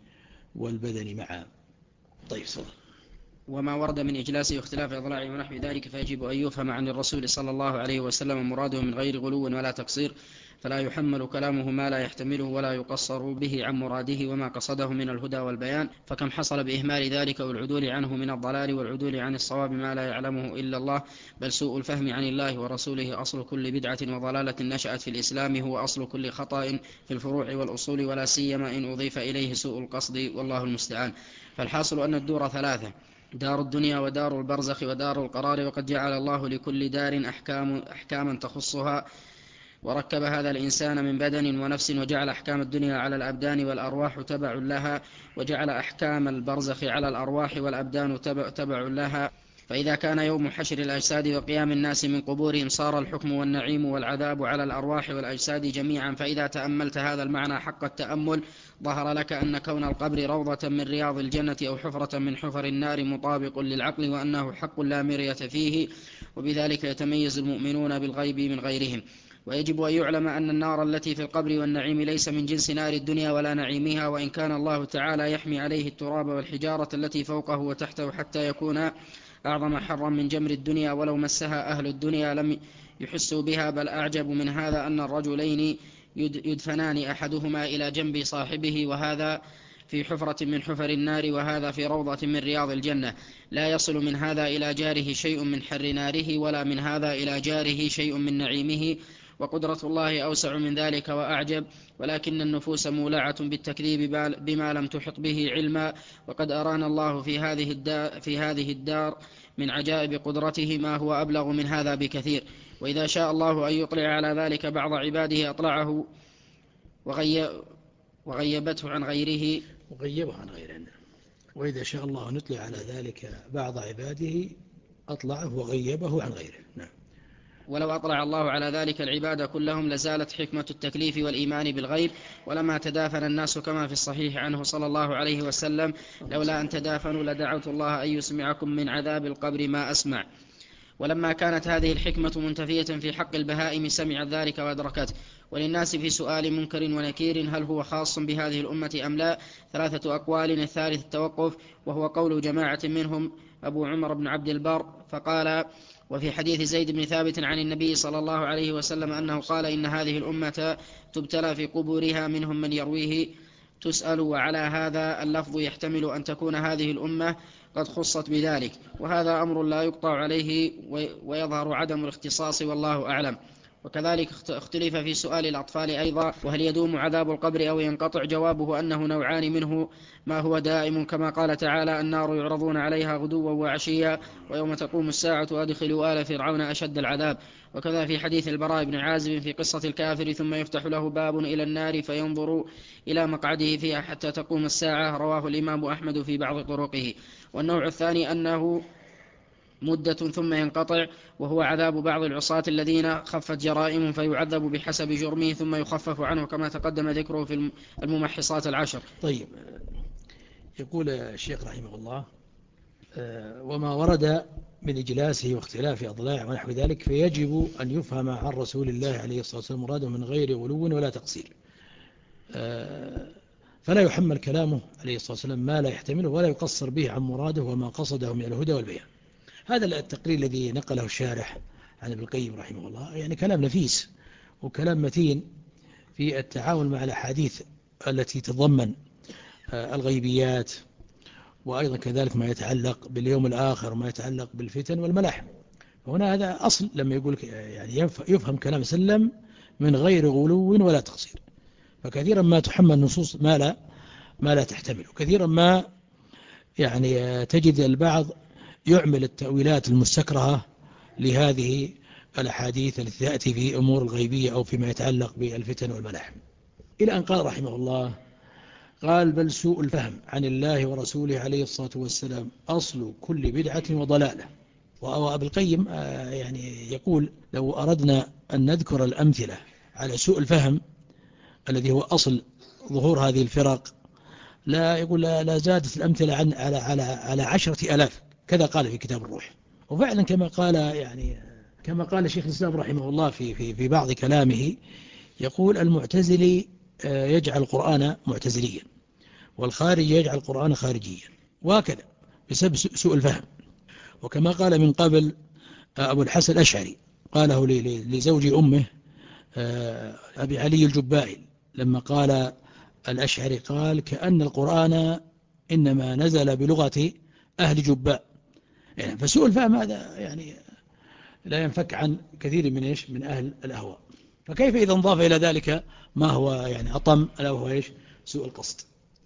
والبدن معا. طيب، صلى وما ورد من إجلاس واختلاف أضلاع ونحو ذلك فيجب أن يفهم عن الرسول صلى الله عليه وسلم مراده من غير غلو ولا تقصير، فلا يحمل كلامه ما لا يحتمله ولا يقصر به عن مراده وما قصده من الهدى والبيان، فكم حصل بإهمال ذلك والعدول عنه من الضلال والعدول عن الصواب ما لا يعلمه إلا الله. بل سوء الفهم عن الله ورسوله أصل كل بدعة وضلالة نشأت في الإسلام، هو أصل كل خطأ في الفروع والأصول، ولا سيما إن أضيف إليه سوء القصد، والله المستعان. فالحاصل أن الدور ثلاثة: دار الدنيا ودار البرزخ ودار القرار، وقد جعل الله لكل دار أحكام أحكاما تخصها، وركب هذا الإنسان من بدن ونفس، وجعل أحكام الدنيا على الأبدان والأرواح تبع لها، وجعل أحكام البرزخ على الأرواح والأبدان تبع لها. فإذا كان يوم حشر الأجساد وقيام الناس من قبورهم صار الحكم والنعيم والعذاب على الأرواح والأجساد جميعا. فإذا تأملت هذا المعنى حق التأمل ظهر لك أن كون القبر روضة من رياض الجنة أو حفرة من حفر النار مطابق للعقل، وأنه حق لا مرية فيه، وبذلك يتميز المؤمنون بالغيب من غيرهم. ويجب أن يعلم أن النار التي في القبر والنعيم ليس من جنس نار الدنيا ولا نعيمها، وإن كان الله تعالى يحمي عليه التراب والحجارة التي فوقه وتحته حتى يكون أعظم حرا من جمر الدنيا، ولو مسها أهل الدنيا لم يحسوا بها. بل أعجب من هذا أن الرجلين يدفنان أحدهما إلى جنب صاحبه، وهذا في حفرة من حفر النار وهذا في روضة من رياض الجنة، لا يصل من هذا إلى جاره شيء من حر ناره، ولا من هذا إلى جاره شيء من نعيمه، وقدرة الله أوسع من ذلك وأعجب. ولكن النفوس مولعة بالتكذيب بما لم تحط به علما، وقد أرانا الله في هذه الدار, في هذه الدار من عجائب قدرته ما هو أبلغ من هذا بكثير. وإذا شاء الله أن يطلع على ذلك بعض عباده أطلعه وغي وغيبته عن غيره وغيبه عن غيره. وإذا شاء الله نطلع على ذلك بعض عباده أطلعه وغيبه عن غيره. نعم. ولو أطلع الله على ذلك العباد كلهم لزالت حكمة التكليف والإيمان بالغيب، ولما تدافن الناس كما في الصحيح عنه صلى الله عليه وسلم: لولا أن تدافنوا لدعوت الله أن يسمعكم من عذاب القبر ما أسمع. ولما كانت هذه الحكمة منتفية في حق البهائم سمعت ذلك وأدركته. وللناس في سؤال منكر ونكير هل هو خاص بهذه الأمة أم لا ثلاثة أقوال: الثالث التوقف، وهو قول جماعة منهم أبو عمر بن عبد البر فقال: وفي حديث زيد بن ثابت عن النبي صلى الله عليه وسلم أنه قال: إن هذه الأمة تبتلى في قبورها منهم من يرويه تسأل. وعلى هذا اللفظ يحتمل أن تكون هذه الأمة قد خصت بذلك، وهذا أمر لا يقطع عليه ويظهر عدم الاختصاص والله أعلم. وكذلك اختلف في سؤال الأطفال أيضا: وهل يدوم عذاب القبر أو ينقطع؟ جوابه أنه نوعان: منه ما هو دائم كما قال تعالى: النار يعرضون عليها غدوا وعشيا ويوم تقوم الساعة أدخلوا آل فرعون أشد العذاب. وكذا في حديث البراء بن عازب في قصة الكافر: ثم يفتح له باب إلى النار فينظر إلى مقعده فيها حتى تقوم الساعة. رواه الإمام أحمد في بعض طرقه. والنوع الثاني أنه مدة ثم ينقطع، وهو عذاب بعض العصاة الذين خفت جرائم فيعذب بحسب جرمه ثم يخفف عنه كما تقدم ذكره في الممحصات العشر. طيب، يقول الشيخ رحمه الله: وما ورد من إجلاسه واختلاف أضلاع ونحو ذلك فيجب أن يفهم عن رسول الله عليه الصلاة والسلام مراده من غير غلو ولا تقصير، فلا يحمل كلامه عليه الصلاة والسلام ما لا يحتمله ولا يقصر به عن مراده وما قصده من الهدى والبيان. هذا التقرير الذي نقله الشارح عن ابن القيم رحمه الله يعني كلام نفيس وكلام متين في التعامل مع الأحاديث التي تضمن الغيبيات، وأيضا كذلك ما يتعلق باليوم الآخر وما يتعلق بالفتن والملاحم. هنا هذا أصل لما يقول يعني يفهم كلام سلم من غير غلو ولا تقصير. فكثيرا ما تحمل نصوص ما لا ما لا تحتمل، وكثيرا ما يعني تجد البعض يعمل التأويلات المستكرهة لهذه الأحاديث التي تأتي في أمور الغيبية أو فيما يتعلق بالفتن والملاحم، إلى أن قال رحمه الله: قال: بل سوء الفهم عن الله ورسوله عليه الصلاة والسلام أصل كل بدعة وضلالة. وأبو القيم يعني يقول: لو أردنا أن نذكر الأمثلة على سوء الفهم الذي هو أصل ظهور هذه الفرق لا يقول لا زادت الأمثلة عن على على على عشرة آلاف، كذا قال في كتاب الروح. وفعلا كما قال يعني كما قال شيخ الإسلام رحمه الله في في في بعض كلامه، يقول: المعتزلي يجعل القرآن معتزليا والخارج يجعل القرآن خارجيا، وهكذا بسبب سوء الفهم. وكما قال من قبل أبو الحسن الأشعري قاله لزوج أمه أبي علي الجبائي لما قال الأشعري قال: كأن القرآن إنما نزل بلغة أهل جباء. يعني فسوء الفهم هذا يعني لا ينفك عن كثير من إيش من أهل الأهواء. فكيف إذا انضاف إلى ذلك ما هو يعني أطم ألا وهو إيش سوء القصد.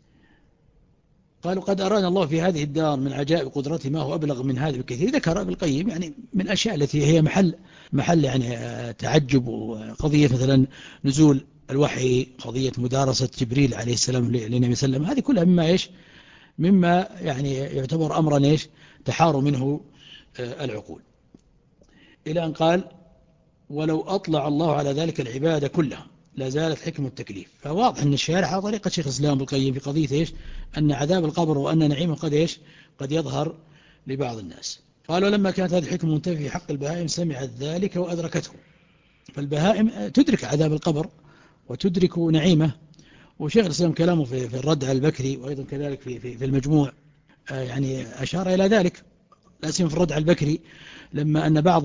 قالوا: قد أرانا الله في هذه الدار من عجائب قدرته ما هو أبلغ من هذا بكثير. ذكر ابن القيم يعني من الأشياء التي هي محل محل يعني تعجب، وقضية مثلا نزول الوحي، قضية مدارسة جبريل عليه السلام للنبي صلى الله عليه وسلم، هذه كلها مما إيش مما يعني يعتبر أمرا إيش تحار منه العقول. إلى أن قال: ولو أطلع الله على ذلك العبادة كلها لا زالت حكم التكليف. فواضح أن الشارع على طريقة شيخ الإسلام ابن القيم في قضية إيش أن عذاب القبر وأن نعيمه قد إيش قد يظهر لبعض الناس. قالوا: لما كانت هذه الحكمة منتفية في حق البهائم سمعت ذلك وأدركته. فالبهائم تدرك عذاب القبر وتدرك نعيمه. وشيخ الإسلام كلامه في الرد على البكري وأيضا كذلك في في المجموع يعني أشار إلى ذلك، لا سيما في الرد على البكري لما أن بعض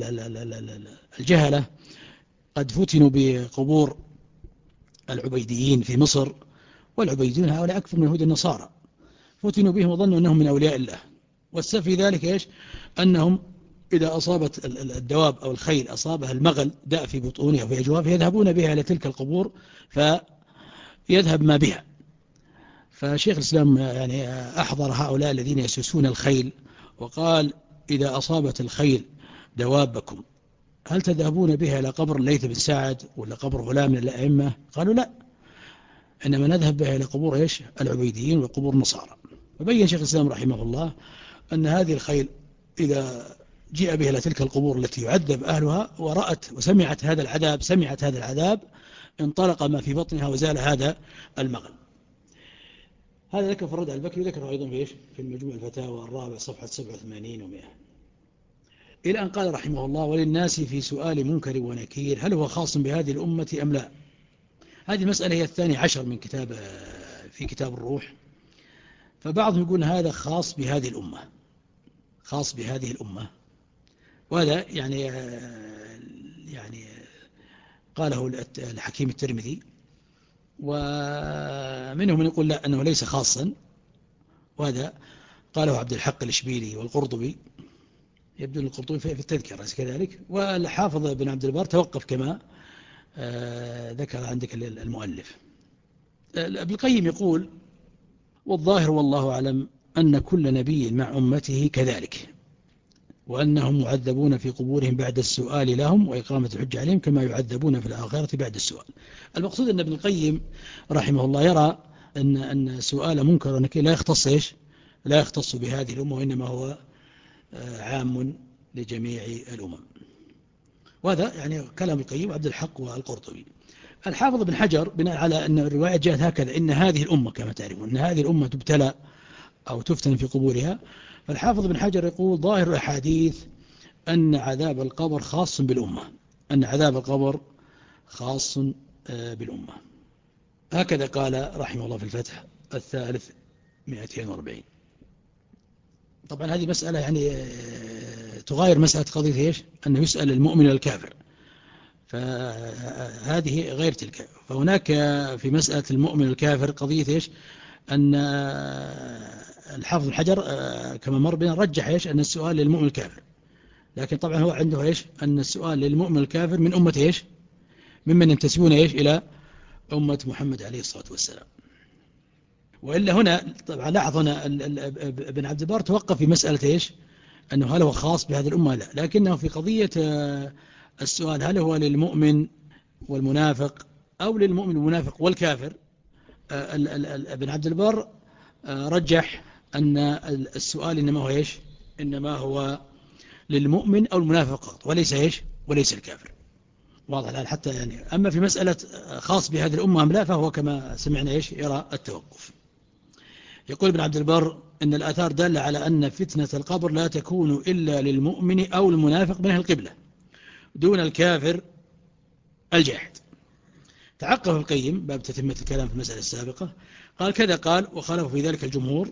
الجهلة قد فتنوا بقبور العبيديين في مصر، والعبيديون هؤلاء أكثر من يهود النصارى، فتنوا بهم وظنوا أنهم من أولياء الله. والسبب في ذلك إيش أنهم إذا أصابت الدواب أو الخيل أصابها المغل داء في بطونها وفي أجوافها يذهبون بها إلى تلك القبور فيذهب ما بها. فشيخ الإسلام يعني أحضر هؤلاء الذين يسوسون الخيل وقال: إذا أصابت الخيل دوابكم هل تذهبون بها إلى قبر الليث بن سعد ولا قبر غلام من الأئمة؟ قالوا: لا، إنما نذهب بها إلى قبور إيش العبيديين وقبور النصارى. وبين شيخ الإسلام رحمه الله أن هذه الخيل إذا جاء بها إلى تلك القبور التي يعذب أهلها ورأت وسمعت هذا العذاب سمعت هذا العذاب انطلق ما في بطنها وزال هذا المغل. هذا ذكر فرد البكري ذكره أيضا في في المجموع الفتاوى الرابع صفحة سبعة وثمانين ومئة، إلى أن قال رحمه الله: وللناس في سؤال منكر ونكير هل هو خاص بهذه الأمة أم لا؟ هذه المسألة هي الثانية عشر من كتاب في كتاب الروح. فبعضهم يقول هذا خاص بهذه الأمة خاص بهذه الأمة وهذا يعني يعني قاله الحكيم الترمذي. ومنهم من يقول لا أنه ليس خاصا، وهذا قاله عبد الحق الإشبيلي والقرطبي، يبدو أن القرطبي في التذكرة كذلك. والحافظ بن عبد البر توقف كما ذكر عندك المؤلف. ابن القيم يقول: والظاهر والله أعلم أن كل نبي مع أمته كذلك، وأنهم معذبون في قبورهم بعد السؤال لهم وإقامة الحجة عليهم كما يعذبون في الآخرة بعد السؤال. المقصود أن ابن القيم رحمه الله يرى أن أن سؤال منكر ونكير لا يختص إيش لا يختص بهذه الأمة، وإنما هو عام لجميع الأمم. وهذا يعني كلام القيم وعبد الحق والقرطبي. الحافظ بن حجر بناء على أن الرواية جاءت هكذا: إن هذه الأمة كما تعرفون أن هذه الأمة تبتلى أو تفتن في قبورها. فالحافظ بن حجر يقول: ظاهر الأحاديث أن عذاب القبر خاص بالأمة أن عذاب القبر خاص بالأمة. هكذا قال رحمه الله في الفتح الثالث مئتين وأربعين. طبعا هذه مسألة يعني تغاير مسألة قضية إيش أنه يسأل المؤمن الكافر، فهذه غير تلك. فهناك في مسألة المؤمن الكافر قضية إيش أن الحافظ بن حجر كما مر بنا رجح إيش أن السؤال للمؤمن الكافر، لكن طبعا هو عنده إيش أن السؤال للمؤمن الكافر من أمة إيش ممن ينتسبون إيش إلى أمة محمد عليه الصلاة والسلام. وإلا هنا طبعا لاحظ هنا ابن عبد البر توقف في مسألة إيش أنه هل هو خاص بهذه الأمة لا، لكنه في قضية السؤال هل هو للمؤمن والمنافق أو للمؤمن والمنافق والكافر، ابن عبد البر رجح أن السؤال إنما هو إيش إنما هو للمؤمن أو المنافق وليس إيش وليس الكافر. واضح الآن حتى يعني. أما في مسألة خاص بهذه الأمة أم لا فهو كما سمعنا إيش يرى التوقف. يقول ابن عبد البر: إن الآثار دالة على أن فتنة القبر لا تكون إلا للمؤمن أو المنافق من أهل القبلة دون الكافر الجاحد. تعقب القيم باب تتمة الكلام في المسألة السابقة، قال كذا قال وخالف في ذلك الجمهور.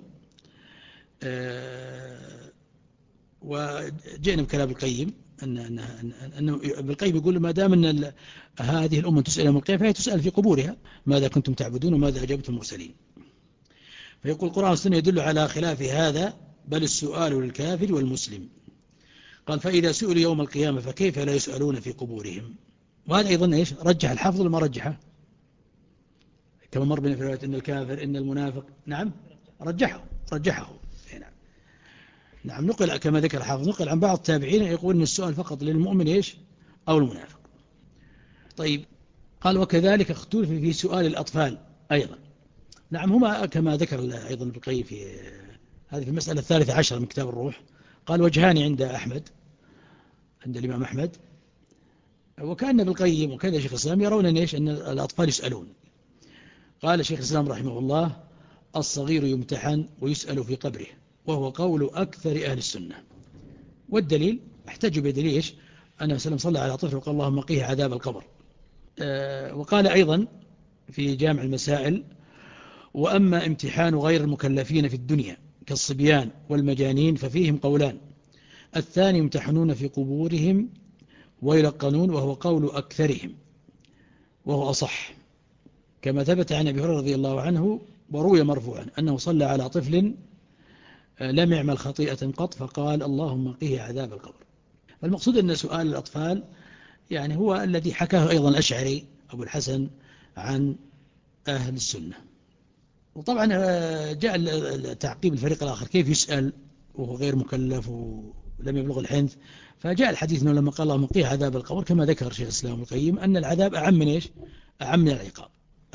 أه وجئنا بكلام القيم أن أن أن ابن القيم يقول ما دام أن هذه الأمة تسأل يوم القيامة فهي تسأل في قبورها ماذا كنتم تعبدون وماذا أجبتم المرسلين. فيقول القرآن والسنة يدل على خلاف هذا، بل السؤال للكافر والمسلم. قال: فإذا سئلوا يوم القيامة فكيف لا يسألون في قبورهم. وهذا أيضا إيش رجح الحافظ لما رجحه كما مر بنا في رواية إن الكافر إن المنافق. نعم رجحه رجحه نعم نعم نقل كما ذكر الحافظ نقل عن بعض التابعين يقول إن السؤال فقط للمؤمن إيش أو المنافق. طيب قال: وكذلك اختلف في سؤال الأطفال أيضا. نعم هما كما ذكر أيضا ابن القيم في هذه في المسألة الثالثة عشر من كتاب الروح. قال: وجهان عند أحمد عند الإمام أحمد. وكأن ابن القيم وكذا شيخ الإسلام يرون أن, إيش أن الأطفال يسألون. قال شيخ الإسلام رحمه الله: الصغير يمتحن ويسأل في قبره، وهو قول أكثر أهل السنة. والدليل احتج بدليل إيش أنه سلم صلى على طفل وقال اللهم قيه عذاب القبر. أه وقال أيضا في جامع المسائل: وأما امتحان غير المكلفين في الدنيا كالصبيان والمجانين ففيهم قولان، الثاني يمتحنون في قبورهم ويلقنون، وهو قول أكثرهم وهو أصح، كما ثبت عن أبي هريرة رضي الله عنه وروي مرفوعا أنه صلى على طفل لم يعمل خطيئة قط فقال اللهم قيه عذاب القبر. فالمقصود أن سؤال الأطفال يعني هو الذي حكاه أيضا الأشعري أبو الحسن عن أهل السنة. وطبعا جاء التعقيب الفريق الآخر كيف يسأل وهو غير مكلف ولم يبلغ الحنث، فجاء الحديث أنه لما قال اللهم قيه عذاب القبر كما ذكر شيخ الإسلام القيم أن العذاب أعم من إيش أعم من العقاب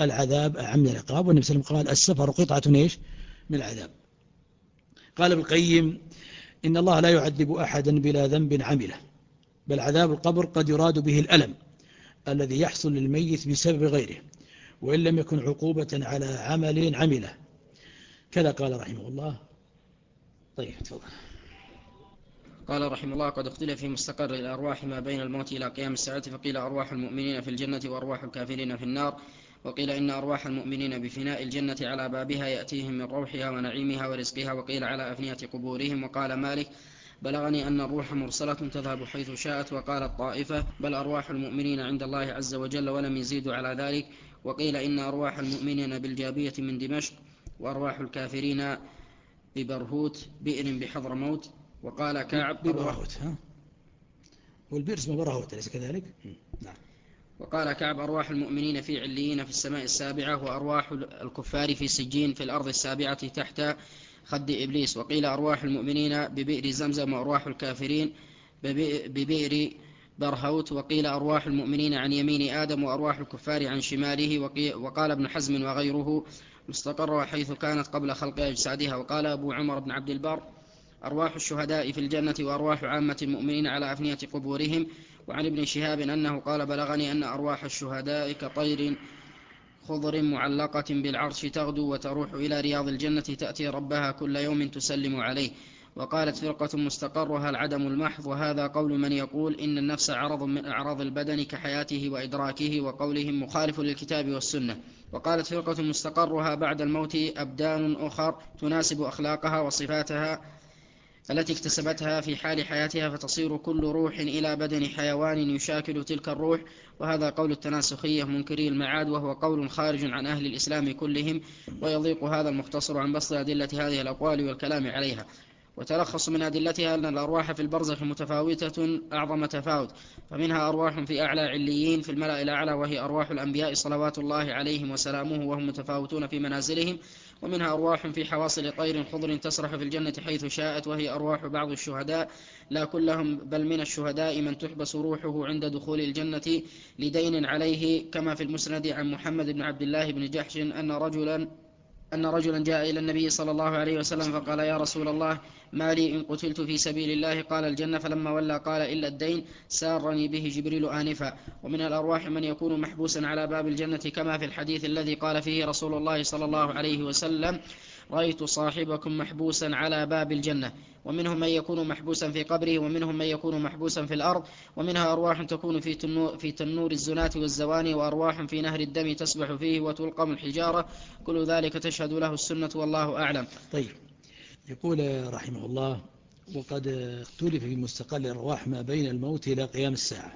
العذاب أعم من العقاب، والنبي صلى الله عليه وسلم قال السفر قطعة إيش من العذاب. قال ابن القيم إن الله لا يعذب أحدا بلا ذنب عمله، بل عذاب القبر قد يراد به الألم الذي يحصل للميت بسبب غيره، وإن لم يكن عقوبة على عمل عمله، كذا قال رحمه الله. طيب تفضل. قال رحمه الله: قد اختلف في مستقر الأرواح ما بين الموت إلى قيام الساعة، فقيل أرواح المؤمنين في الجنة وأرواح الكافرين في النار، وقيل إن أرواح المؤمنين بفناء الجنة على بابها يأتيهم من روحها ونعيمها ورزقها، وقيل على أفنية قبورهم. وقال مالك: بلغني أن الروح مرسلة تذهب حيث شاءت. وقال الطائفة: بل أرواح المؤمنين عند الله عز وجل، ولم يزيدوا على ذلك. وقيل إن أرواح المؤمنين بالجابية من دمشق، وأرواح الكافرين ببرهوت بئر بحضر موت. وقال كعب: ببرهوت، ها والبئر اسمه برهوت، أليس كذلك؟ نعم. وقال كعب: أرواح المؤمنين في عليين في السماء السابعة، وأرواح الكفار في سجين في الأرض السابعة تحت خد إبليس. وقيل أرواح المؤمنين ببئر زمزم، وأرواح الكافرين ببئر برهوت. وقيل أرواح المؤمنين عن يمين آدم، وأرواح الكفار عن شماله. وقال ابن حزم وغيره: مستقرها حيث كانت قبل خلق أجسادها. وقال أبو عمر بن عبد البر: أرواح الشهداء في الجنة، وأرواح عامة المؤمنين على أفنية قبورهم. وعن ابن شهاب أنه قال: بلغني أن أرواح الشهداء كطير خضر معلقة بالعرش تغدو وتروح إلى رياض الجنة، تأتي ربها كل يوم تسلم عليه. وقالت فرقة: مستقرها العدم المحض، وهذا قول من يقول إن النفس عرض من أعراض البدن كحياته وإدراكه، وقولهم مخالف للكتاب والسنة. وقالت فرقة: مستقرها بعد الموت أبدان أخر تناسب أخلاقها وصفاتها التي اكتسبتها في حال حياتها، فتصير كل روح إلى بدن حيوان يشاكل تلك الروح. وهذا قول التناسخية منكري المعاد، وهو قول خارج عن أهل الإسلام كلهم، ويضيق هذا المختصر عن بسط أدلة هذه الأقوال والكلام عليها. وتلخص من أدلتها أن الأرواح في البرزخ متفاوتة أعظم تفاوت، فمنها أرواح في أعلى عليين في الملأ الأعلى، وهي أرواح الأنبياء صلوات الله عليهم وسلامه، وهم متفاوتون في منازلهم. ومنها أرواح في حواصل طير خضر تسرح في الجنة حيث شاءت، وهي أرواح بعض الشهداء، لا كلهم، بل من الشهداء من تحبس روحه عند دخول الجنة لدين عليه، كما في المسند عن محمد بن عبد الله بن جحش أن رجلا أن رجلا جاء إلى النبي صلى الله عليه وسلم فقال: يا رسول الله، ما لي إن قتلت في سبيل الله؟ قال: الجنة. فلما ولى قال: إلا الدين، سارني به جبريل آنفا. ومن الأرواح من يكون محبوسا على باب الجنة، كما في الحديث الذي قال فيه رسول الله صلى الله عليه وسلم: رأيت صاحبكم محبوسا على باب الجنة. ومنهم من يكون محبوسا في قبره، ومنهم من يكون محبوسا في الأرض. ومنها أرواح تكون في تنور, في تنور الزنات والزواني، وأرواح في نهر الدم تسبح فيه وتلقم الحجارة. كل ذلك تشهد له السنة، والله أعلم. طيب، يقول رحمه الله: وقد اختلف في مستقر الأرواح ما بين الموت إلى قيام الساعة.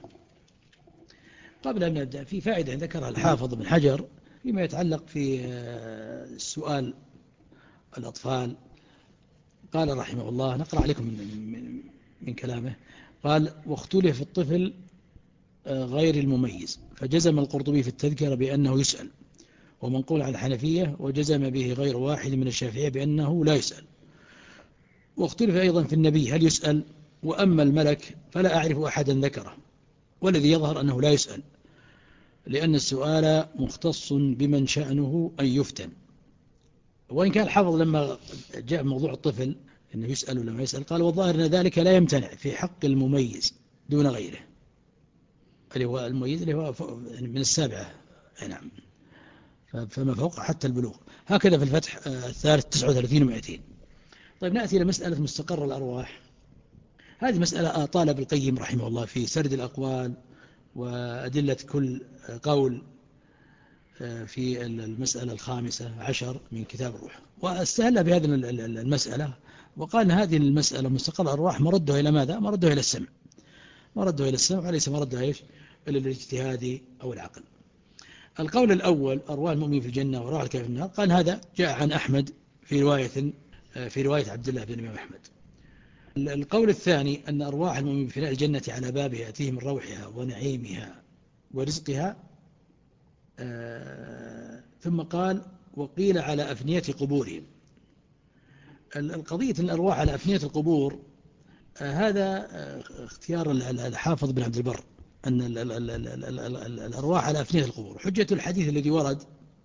قبل أن نبدأ، في فائدة ذكرها الحافظ بن حجر فيما يتعلق في سؤال الأطفال. قال رحمه الله، نقرأ عليكم من, من, من كلامه. قال: واختلف الطفل غير المميز، فجزم القرطبي في التذكرة بأنه يسأل، ومنقول عن الحنفية، وجزم به غير واحد من الشافعية بأنه لا يسأل. واختلف أيضا في النبي هل يسأل، وأما الملك فلا أعرف أحدا ذكره، والذي يظهر أنه لا يسأل، لأن السؤال مختص بمن شأنه أن يفتن. وإن كان الحافظ لما جاء موضوع الطفل أنه يسأل ولا ما يسأل، قال: والظاهر أن ذلك لا يمتنع في حق المميز دون غيره، اللي هو المميز اللي هو من السابعة، نعم، فما فوق حتى البلوغ. هكذا في الفتح الثالث تسعة وثلاثين ومئتين. طيب، نأتي إلى مسألة مستقر الأرواح. هذه مسألة طالب القيم رحمه الله في سرد الأقوال وأدلة كل قول في المسألة الخامسة عشر من كتاب الروح، واستهل بهذه المسألة وقال: هذه المسألة مستقر الأرواح مردها إلى ماذا؟ مردها إلى السمع، مردها إلى السمع، وليس مردها إيش إلى الاجتهاد أو العقل. القول الأول: أرواح المؤمنين في الجنة وأرواح الكافرين في النار، قال: هذا جاء عن أحمد في رواية في رواية عبد الله بن الإمام أحمد. القول الثاني: أن أرواح المؤمنين في الجنة على بابها يأتيهم من روحها ونعيمها ورزقها. آه ثم قال: وقيل على أفنية قبورهم. القضية الأرواح على أفنية القبور، آه هذا آه اختيار الحافظ بن عبد البر، أن ال ال ال ال ال ال الأرواح على أفنية القبور. حجة الحديث الذي ورد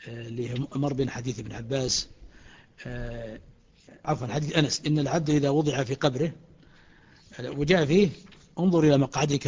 اللي مر بين حديث ابن عباس، عفوا حديث أنس، إن العبد إذا وضع في قبره وجاء فيه انظر إلى مقعدك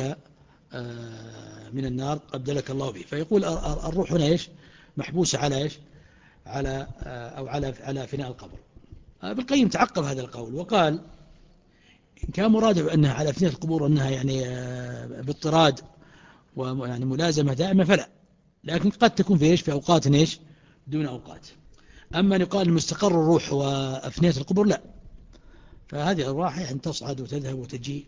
من النار أبدلك الله به، فيقول الروح هنا إيش محبوسة على إيش على أو على على فناء القبر. ابن القيم تعقب هذا القول وقال إن كان مراده أنها على فناء القبور أنها يعني باضطراد ويعني ملازمة دائمة فلا، لكن قد تكون في إيش في أوقات إيش دون أوقات. أما أن يقال مستقر الروح وأفنية القبور لا، فهذه الأرواح يعني تصعد وتذهب وتجي.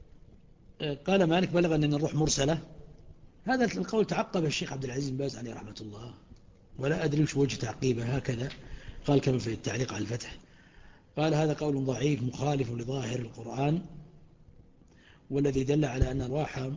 قال مالك بلغ أن الروح مرسلة، هذا القول تعقب الشيخ عبد العزيز بن باز عليه رحمة الله، ولا أدري وش وجه تعقيبه، هكذا قال كما في التعليق على الفتح، قال هذا قول ضعيف مخالف لظاهر القرآن، والذي دل على أن الأرواح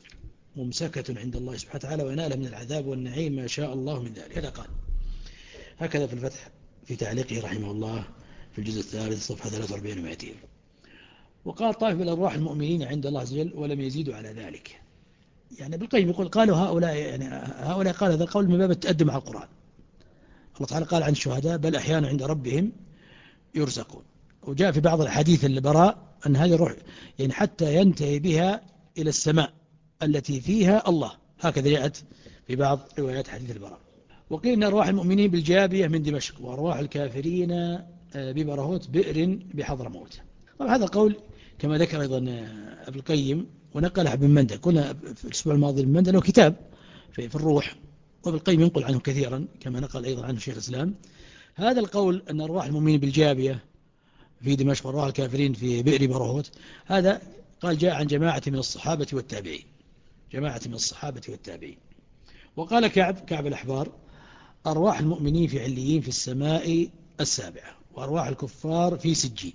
ممسكة عند الله سبحانه وتعالى وينال من العذاب والنعيم ما شاء الله من ذلك. هذا قال هكذا في الفتح في تعليقه رحمه الله في الجزء الثالث صفحة ثلاثة وأربعين ومئتين. وقال طائف بالأرواح المؤمنين عند الله عز وجل ولم يزيدوا على ذلك. يعني بالقيم يقول قالوا هؤلاء يعني هؤلاء قال هذا القول من باب التأدب مع القرآن. الله تعالى قال عن الشهداء بل أحيانا عند ربهم يرزقون. وجاء في بعض الحديث البراء أن هذه الروح يعني حتى ينتهي بها إلى السماء التي فيها الله، هكذا جاءت في بعض روايات حديث البراء. وقيل أن أرواح المؤمنين بالجابية من دمشق وأرواح الكافرين ببرهوت بئر بحضرموت. طبعا هذا القول كما ذكر أيضا ابن القيم ونقله ابن مندى، كنا في الأسبوع الماضي ابن مندى له كتاب في الروح، وابن القيم ينقل عنه كثيرا كما نقل أيضا عنه شيخ الإسلام. هذا القول أن أرواح المؤمنين بالجابية في دمشق وأرواح الكافرين في بئر برهوت، هذا قال جاء عن جماعة من الصحابة والتابعين، جماعة من الصحابة والتابعين. وقال كعب كعب الأحبار أرواح المؤمنين في عليين في السماء السابعة وأرواح الكفار في سجين.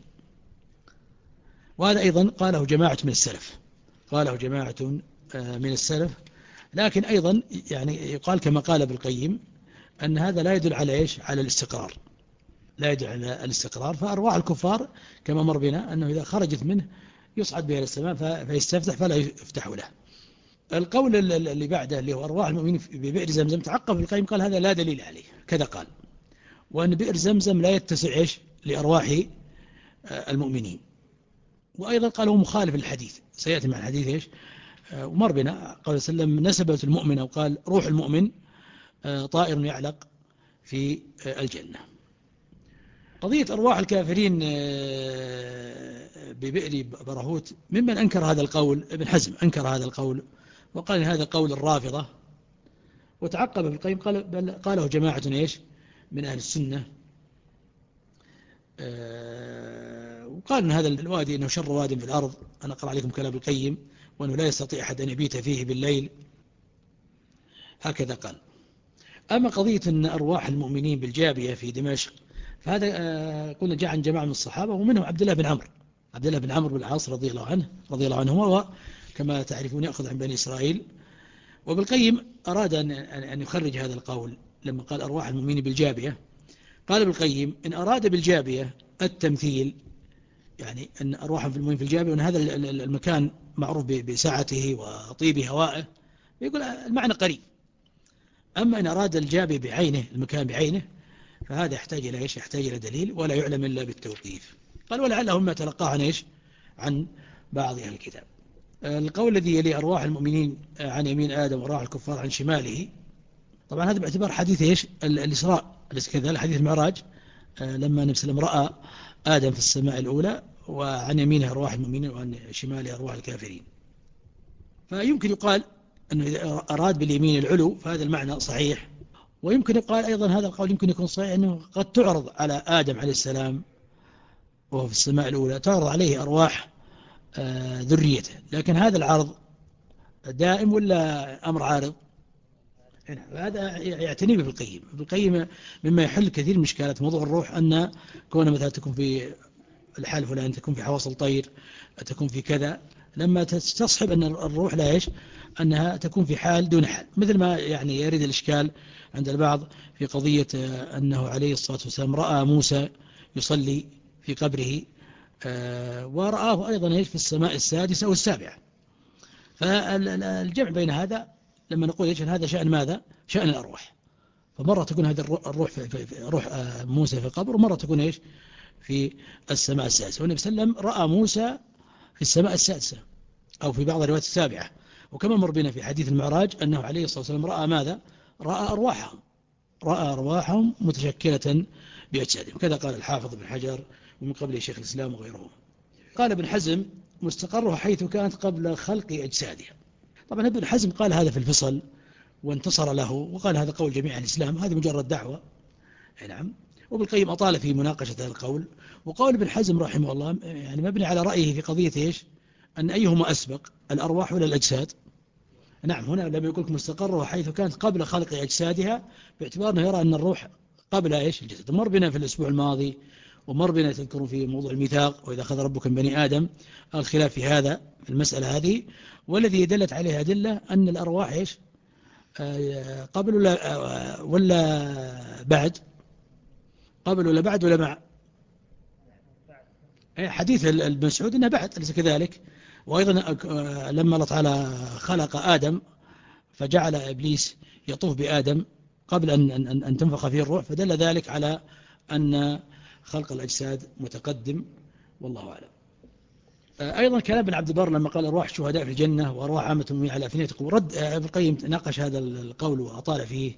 وهذا أيضا قاله جماعة من السلف، قاله جماعة من السلف، لكن أيضا يعني يقال كما قال ابن القيم أن هذا لا يدل على إيش على الاستقرار، لا يدل على الاستقرار. فأرواح الكفار كما مر بنا أنه إذا خرجت منه يصعد بها إلى السماء فيستفتح فلا يفتح له. القول اللي بعده اللي هو أرواح المؤمنين ببئر زمزم تعقب ابن القيم قال هذا لا دليل عليه، كذا قال، وأن بئر زمزم لا يتسع إيش لأرواح المؤمنين. وأيضا قال هو مخالف للحديث، سيأتي مع الحديث إيش ومر بنا قال صلى الله عليه وسلم نسبت المؤمن أو قال روح المؤمن طائر يعلق في الجنة. قضية أرواح الكافرين ببئر برهوت ممن أنكر هذا القول ابن حزم، أنكر هذا القول وقال إن هذا قول الرافضة. وتعقب ابن القيم قال بل قاله جماعة إيش من أهل السنة، وقال إن هذا الوادي إنه شر واد في الأرض، أنا أقرأ عليكم كلام ابن القيم، وأنه لا يستطيع أحد أن يبيت فيه بالليل، هكذا قال. أما قضية أن أرواح المؤمنين بالجابية في دمشق فهذا قلنا جاء عن جماعة من الصحابة ومنهم عبد الله بن عمرو، عبد الله بن عمرو بن العاص رضي الله عنه رضي الله عنهما، وكما تعرفون يأخذ عن بني إسرائيل. وابن القيم أراد أن أن يخرج هذا القول لما قال أرواح المؤمنين بالجابية. قال ابن القيم إن أراد بالجابية التمثيل، يعني أن أرواح المؤمنين في الجابية وأن هذا المكان معروف بسعته وطيب هوائه، يقول المعنى قريب. أما إن أراد الجابية بعينه المكان بعينه فهذا يحتاج إلى إيش؟ يحتاج إلى دليل ولا يعلم إلا بالتوقيف. قال ولعله ما تلقاه عن إيش؟ عن بعض أهل الكتاب. القول الذي يلي أرواح المؤمنين عن يمين آدم وأرواح الكفار عن شماله، طبعا هذا باعتبار حديث إيش؟ الإسراء، أليس كذلك حديث المعراج لما النبي صلى الله عليه وسلم رأى آدم في السماء الأولى وعن يمينه أرواح المؤمنين وعن شماله أرواح الكافرين. فيمكن يقال أنه إذا أراد باليمين العلو فهذا المعنى صحيح، ويمكن يقال أيضا هذا القول يمكن يكون صحيح أنه قد تعرض على آدم عليه السلام وهو في السماء الأولى تعرض عليه أرواح ذريته، لكن هذا العرض دائم ولا أمر عارض؟ هذا يعتني به ابن القيم. ابن القيم مما يحل كثير من مشكلات موضوع الروح أن كون مثلا تكون في الحال الفلاني، تكون في حواصل طير، تكون في كذا، لما تستصحب أن الروح لا إيش أنها تكون في حال دون حال، مثل ما يعني يريد الإشكال عند البعض في قضية أنه عليه الصلاة والسلام رأى موسى يصلي في قبره ورآه أيضا إيش في السماء السادسة والسابعة. فالجمع بين هذا لما نقول إيش هذا شأن ماذا؟ شأن الأرواح. فمرة تكون هذه الروح في, في, في روح موسى في القبر، ومرة تكون إيش في السماء السادسة. والنبي صلى الله عليه وسلم رأى موسى في السماء السادسة أو في بعض الروايات السابعة. وكما مر بنا في حديث المعراج أنه عليه الصلاة والسلام رأى ماذا؟ رأى أرواحهم رأى أرواحهم متشكلة بأجسادهم. كذا قال الحافظ بن حجر ومن قبله شيخ الإسلام وغيره. قال ابن حزم مستقرها حيث كانت قبل خلق أجسادها. طبعا ابن حزم قال هذا في الفصل وانتصر له وقال هذا قول جميع الإسلام، هذه مجرد دعوة. نعم. وابن القيم أطال في مناقشة هذا القول. وقول ابن حزم رحمه الله يعني مبني على رأيه في قضية إيش؟ أن أيهما أسبق، الأرواح ولا الأجساد؟ نعم. هنا لم يقولك مستقرها حيث كانت قبل خلق أجسادها، باعتبار أنه يرى أن الروح قبل إيش؟ الجسد. مر بنا في الأسبوع الماضي ومر بنا تذكرون في موضوع الميثاق وإذا أخذ ربك من بني آدم، الخلاف في هذا في المسألة هذه. والذي دلت عليه أدلة أن الأرواح إيش؟ آه قبل ولا, آه ولا بعد؟ قبل ولا بعد ولا مع؟ حديث المسعود أنه بعد، أليس كذلك؟ وأيضا لما الله تعالى خلق آدم فجعل إبليس يطوف بآدم قبل أن, أن, أن تنفخ فيه الروح، فدل ذلك على أن خلق الأجساد متقدم، والله أعلم. أيضا كلام ابن عبد البر لما قال أرواح شهداء في الجنة وأرواح عامة مؤمنين على أفنية تقوم، رد ابن القيم ناقش هذا القول وأطال فيه.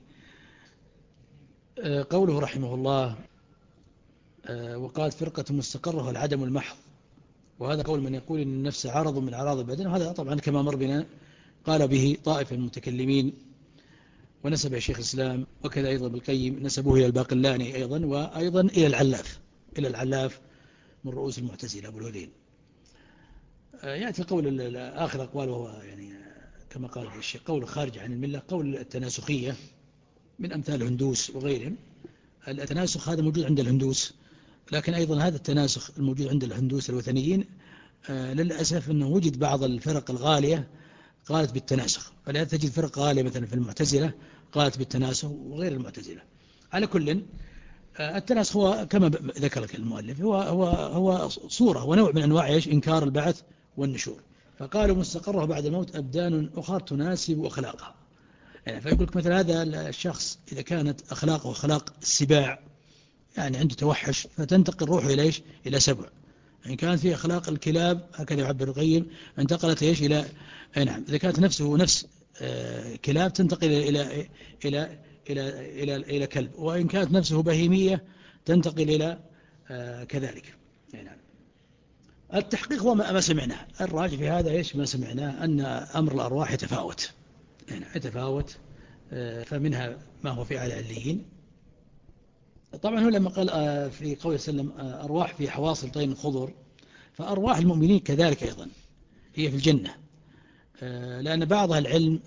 قوله رحمه الله وقالت فرقة مستقرها العدم المحض، وهذا قول من يقول إن النفس عرض من أعراض البدن، وهذا طبعا كما مر بنا قال به طائفة المتكلمين ونسب شيخ الإسلام، وكذا أيضا بالقيم نسبوه إلى الباقلاني أيضا، وأيضا إلى العلاف إلى العلاف من رؤوس المعتزلة أبو الهذيل. يأتي القول الآخر أقوال وهو يعني كما قال الشيخ قول خارج عن الملة، قول التناسخية من أمثال الهندوس وغيرهم. التناسخ هذا موجود عند الهندوس، لكن أيضا هذا التناسخ الموجود عند الهندوس الوثنيين للأسف أنه وجد بعض الفرق الغالية قالت بالتناسخ، فلا تجد فرق غالية مثلا في المعتزلة قالت بالتناسخ وغير المعتزلة. على كل التناسخ هو كما ذكر المؤلف هو, هو, هو صورة ونوع من أنواع إيش؟ إنكار البعث والنشور. فقالوا مستقرها بعد الموت أبدان أخرى تناسب أخلاقها. يعني فيقول لك مثل هذا الشخص إذا كانت أخلاقه أخلاق السباع، يعني عنده توحش، فتنتقل روحه إلى إيش؟ إلى سبع. يعني كان في أخلاق الكلاب هكذا يعبر القيم، انتقلت إيش؟ إلى نعم. إذا كانت نفسه نفس كلاب تنتقل إلى إلى إلى إلى إلى كلب، وإن كانت نفسه بهيمية تنتقل إلى كذلك. نعم. التحقيق هو ما سمعناه، الراجع في هذا إيش؟ ما سمعناه أن أمر الأرواح يتفاوت، يعني يتفاوت. فمنها ما هو في أعلى عليين. طبعا هو لما قال في قوله سلم أرواح في حواصل طير خضر، فأرواح المؤمنين كذلك أيضا هي في الجنة، لأن بعض العلم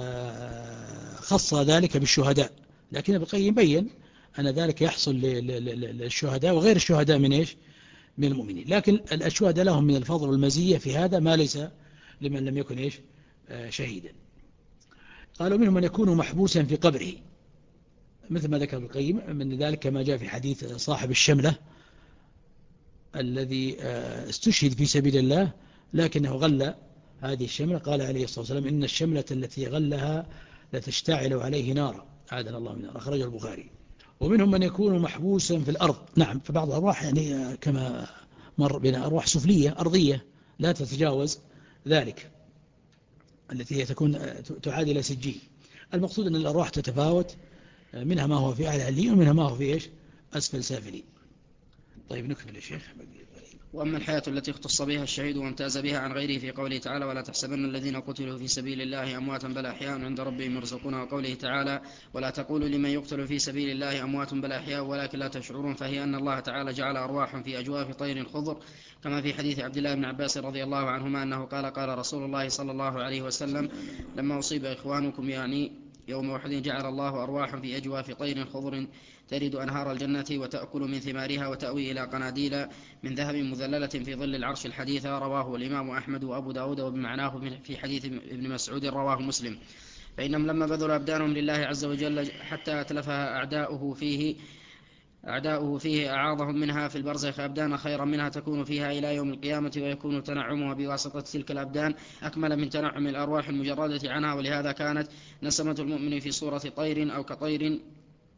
خص ذلك بالشهداء، لكن ابن القيم بين أن ذلك يحصل للشهداء وغير الشهداء من إيش؟ من المؤمنين. لكن الشهداء لهم من الفضل والمزية في هذا ما ليس لمن لم يكن إيش؟ شهيدا. قالوا منهم من يكون محبوسا في قبره، مثل ما ذكر ابن القيم من ذلك كما جاء في حديث صاحب الشملة الذي استشهد في سبيل الله لكنه غلى هذه الشملة، قال عليه الصلاة والسلام إن الشملة التي غلها لتشتعل عليه نارا أعاذنا الله من النار، أخرجه البخاري. ومنهم من يكون محبوسا في الأرض. نعم. فبعض الأرواح يعني كما مر بنا أرواح سفلية أرضية لا تتجاوز ذلك، التي هي تكون تعاد إلى سجين. المقصود أن الأرواح تتفاوت، منها ما هو في أعلى عليين ومنها ما هو في إيش؟ أسفل سافلين. طيب نكمل يا شيخ. وأما الحياة التي اختص بها الشهيد وامتاز بها عن غيره في قوله تعالى ولا تحسبن الذين قتلوا في سبيل الله أمواتا بل أحياء عند ربهم يرزقون، وقوله تعالى ولا تقولوا لمن يقتل في سبيل الله أموات بل أحياء ولكن لا تشعرون، فهي أن الله تعالى جعل أرواح في أجواف طير خضر، كما في حديث عبد الله بن عباس رضي الله عنهما أنه قال قال رسول الله صلى الله عليه وسلم لما أصيب إخوانكم يعني يوم أحد جعل الله أرواحا في أجواف طير خضر ترد أنهار الجنة وتأكل من ثمارها وتأوي إلى قناديل من ذهب مذللة في ظل العرش الحديثة، رواه الإمام أحمد وأبو داود وبمعناه في حديث ابن مسعود رواه مسلم. فإنهم لما بذلوا أبدانهم لله عز وجل حتى أتلفها أعداؤه فيه أعداؤه فيه أعاضهم منها في البرزخ أبدان خيرا منها تكون فيها إلى يوم القيامة، ويكون تنعمها بواسطة تلك الأبدان أكمل من تنعم الأرواح المجردة عنها. ولهذا كانت نسمة المؤمن في صورة طير أو كطير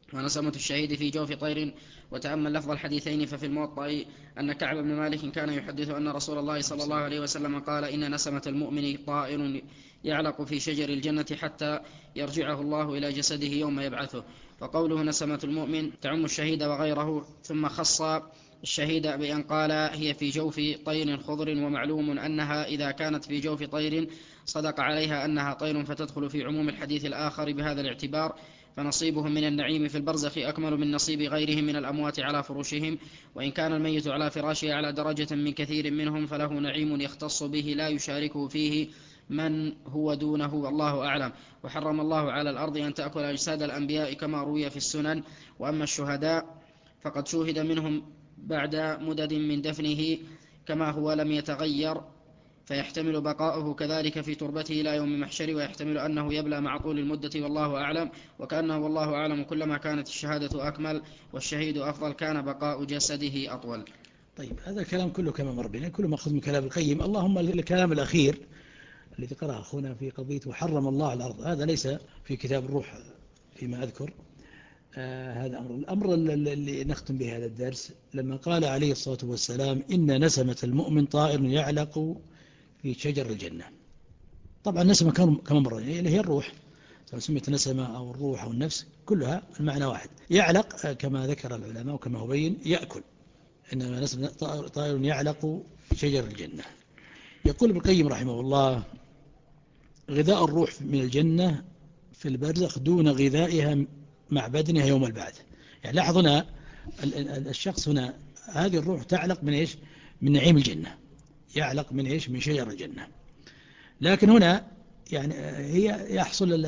ونسمة الشهيد في جوف طير. وتأمل لفظ الحديثين ففي الموطأ أن كعب بن مالك كان يحدث أن رسول الله صلى الله عليه وسلم قال إن نسمة المؤمن طائر يعلق في شجر الجنة حتى يرجعه الله إلى جسده يوم يبعثه. فقوله نسمة المؤمن تعم الشهيد وغيره. ثم خص الشهيد بأن قال هي في جوف طير خضر، ومعلوم أنها إذا كانت في جوف طير صدق عليها أنها طير، فتدخل في عموم الحديث الآخر بهذا الاعتبار. فنصيبهم من النعيم في البرزخ أكمل من نصيب غيرهم من الأموات على فروشهم، وإن كان الميت على فراشه على درجة من كثير منهم فله نعيم يختص به لا يشاركه فيه من هو دونه والله أعلم. وحرم الله على الأرض أن تأكل أجساد الأنبياء كما روي في السنن. وأما الشهداء فقد شوهد منهم بعد مدد من دفنه كما هو لم يتغير، فيحتمل بقاؤه كذلك في تربته إلى يوم محشر، ويحتمل أنه يبلى مع طول المدة والله أعلم. وكأنه والله أعلم كلما كانت الشهادة أكمل والشهيد أفضل كان بقاء جسده أطول. طيب هذا الكلام كله كما مر بنا، كله مأخذ من كلام القيم. اللهم الكلام الأخير الذي قرأه أخونا في قضية وحرم الله على الأرض، هذا ليس في كتاب الروح فيما أذكر. آه هذا أمر. الأمر اللي نختم به هذا الدرس لما قال عليه الصلاة والسلام إن نسمة المؤمن طائر يعلق في شجر الجنة. طبعا نسمة كما مر اللي هي الروح، سواء سميت نسمة أو الروح أو النفس كلها المعنى واحد. يعلق كما ذكر العلماء وكما هو بين يأكل، إنما نسمة طائر يعلق في شجر الجنة. يقول ابن القيم رحمه الله غذاء الروح من الجنة في البرزخ دون غذائها مع بدنها يوم البعث. يعني لاحظ هنا الشخص هنا هذه الروح تعلق من إيش؟ من نعيم الجنة، يعلق من إيش؟ من شجر الجنة. لكن هنا يعني هي يحصل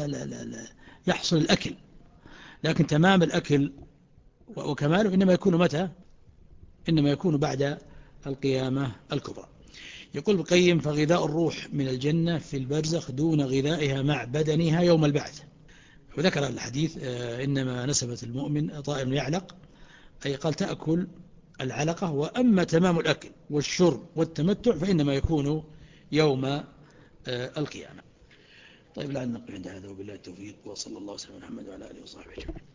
يحصل الأكل، لكن تمام الأكل وكماله إنما يكون متى؟ إنما يكون بعد القيامة الكبرى. يقول ابن القيم فغذاء الروح من الجنة في البرزخ دون غذائها مع بدنها يوم البعث. وذكر الحديث إنما نسمة المؤمن طائر يعلق، أي قال تأكل العلقة. وأما تمام الأكل والشرب والتمتع فإنما يكون يوم القيامة. طيب لعل نقف عند هذا وبالله التوفيق، وصلى الله وسلم على محمد وعلى آله وصحبه أجمعين.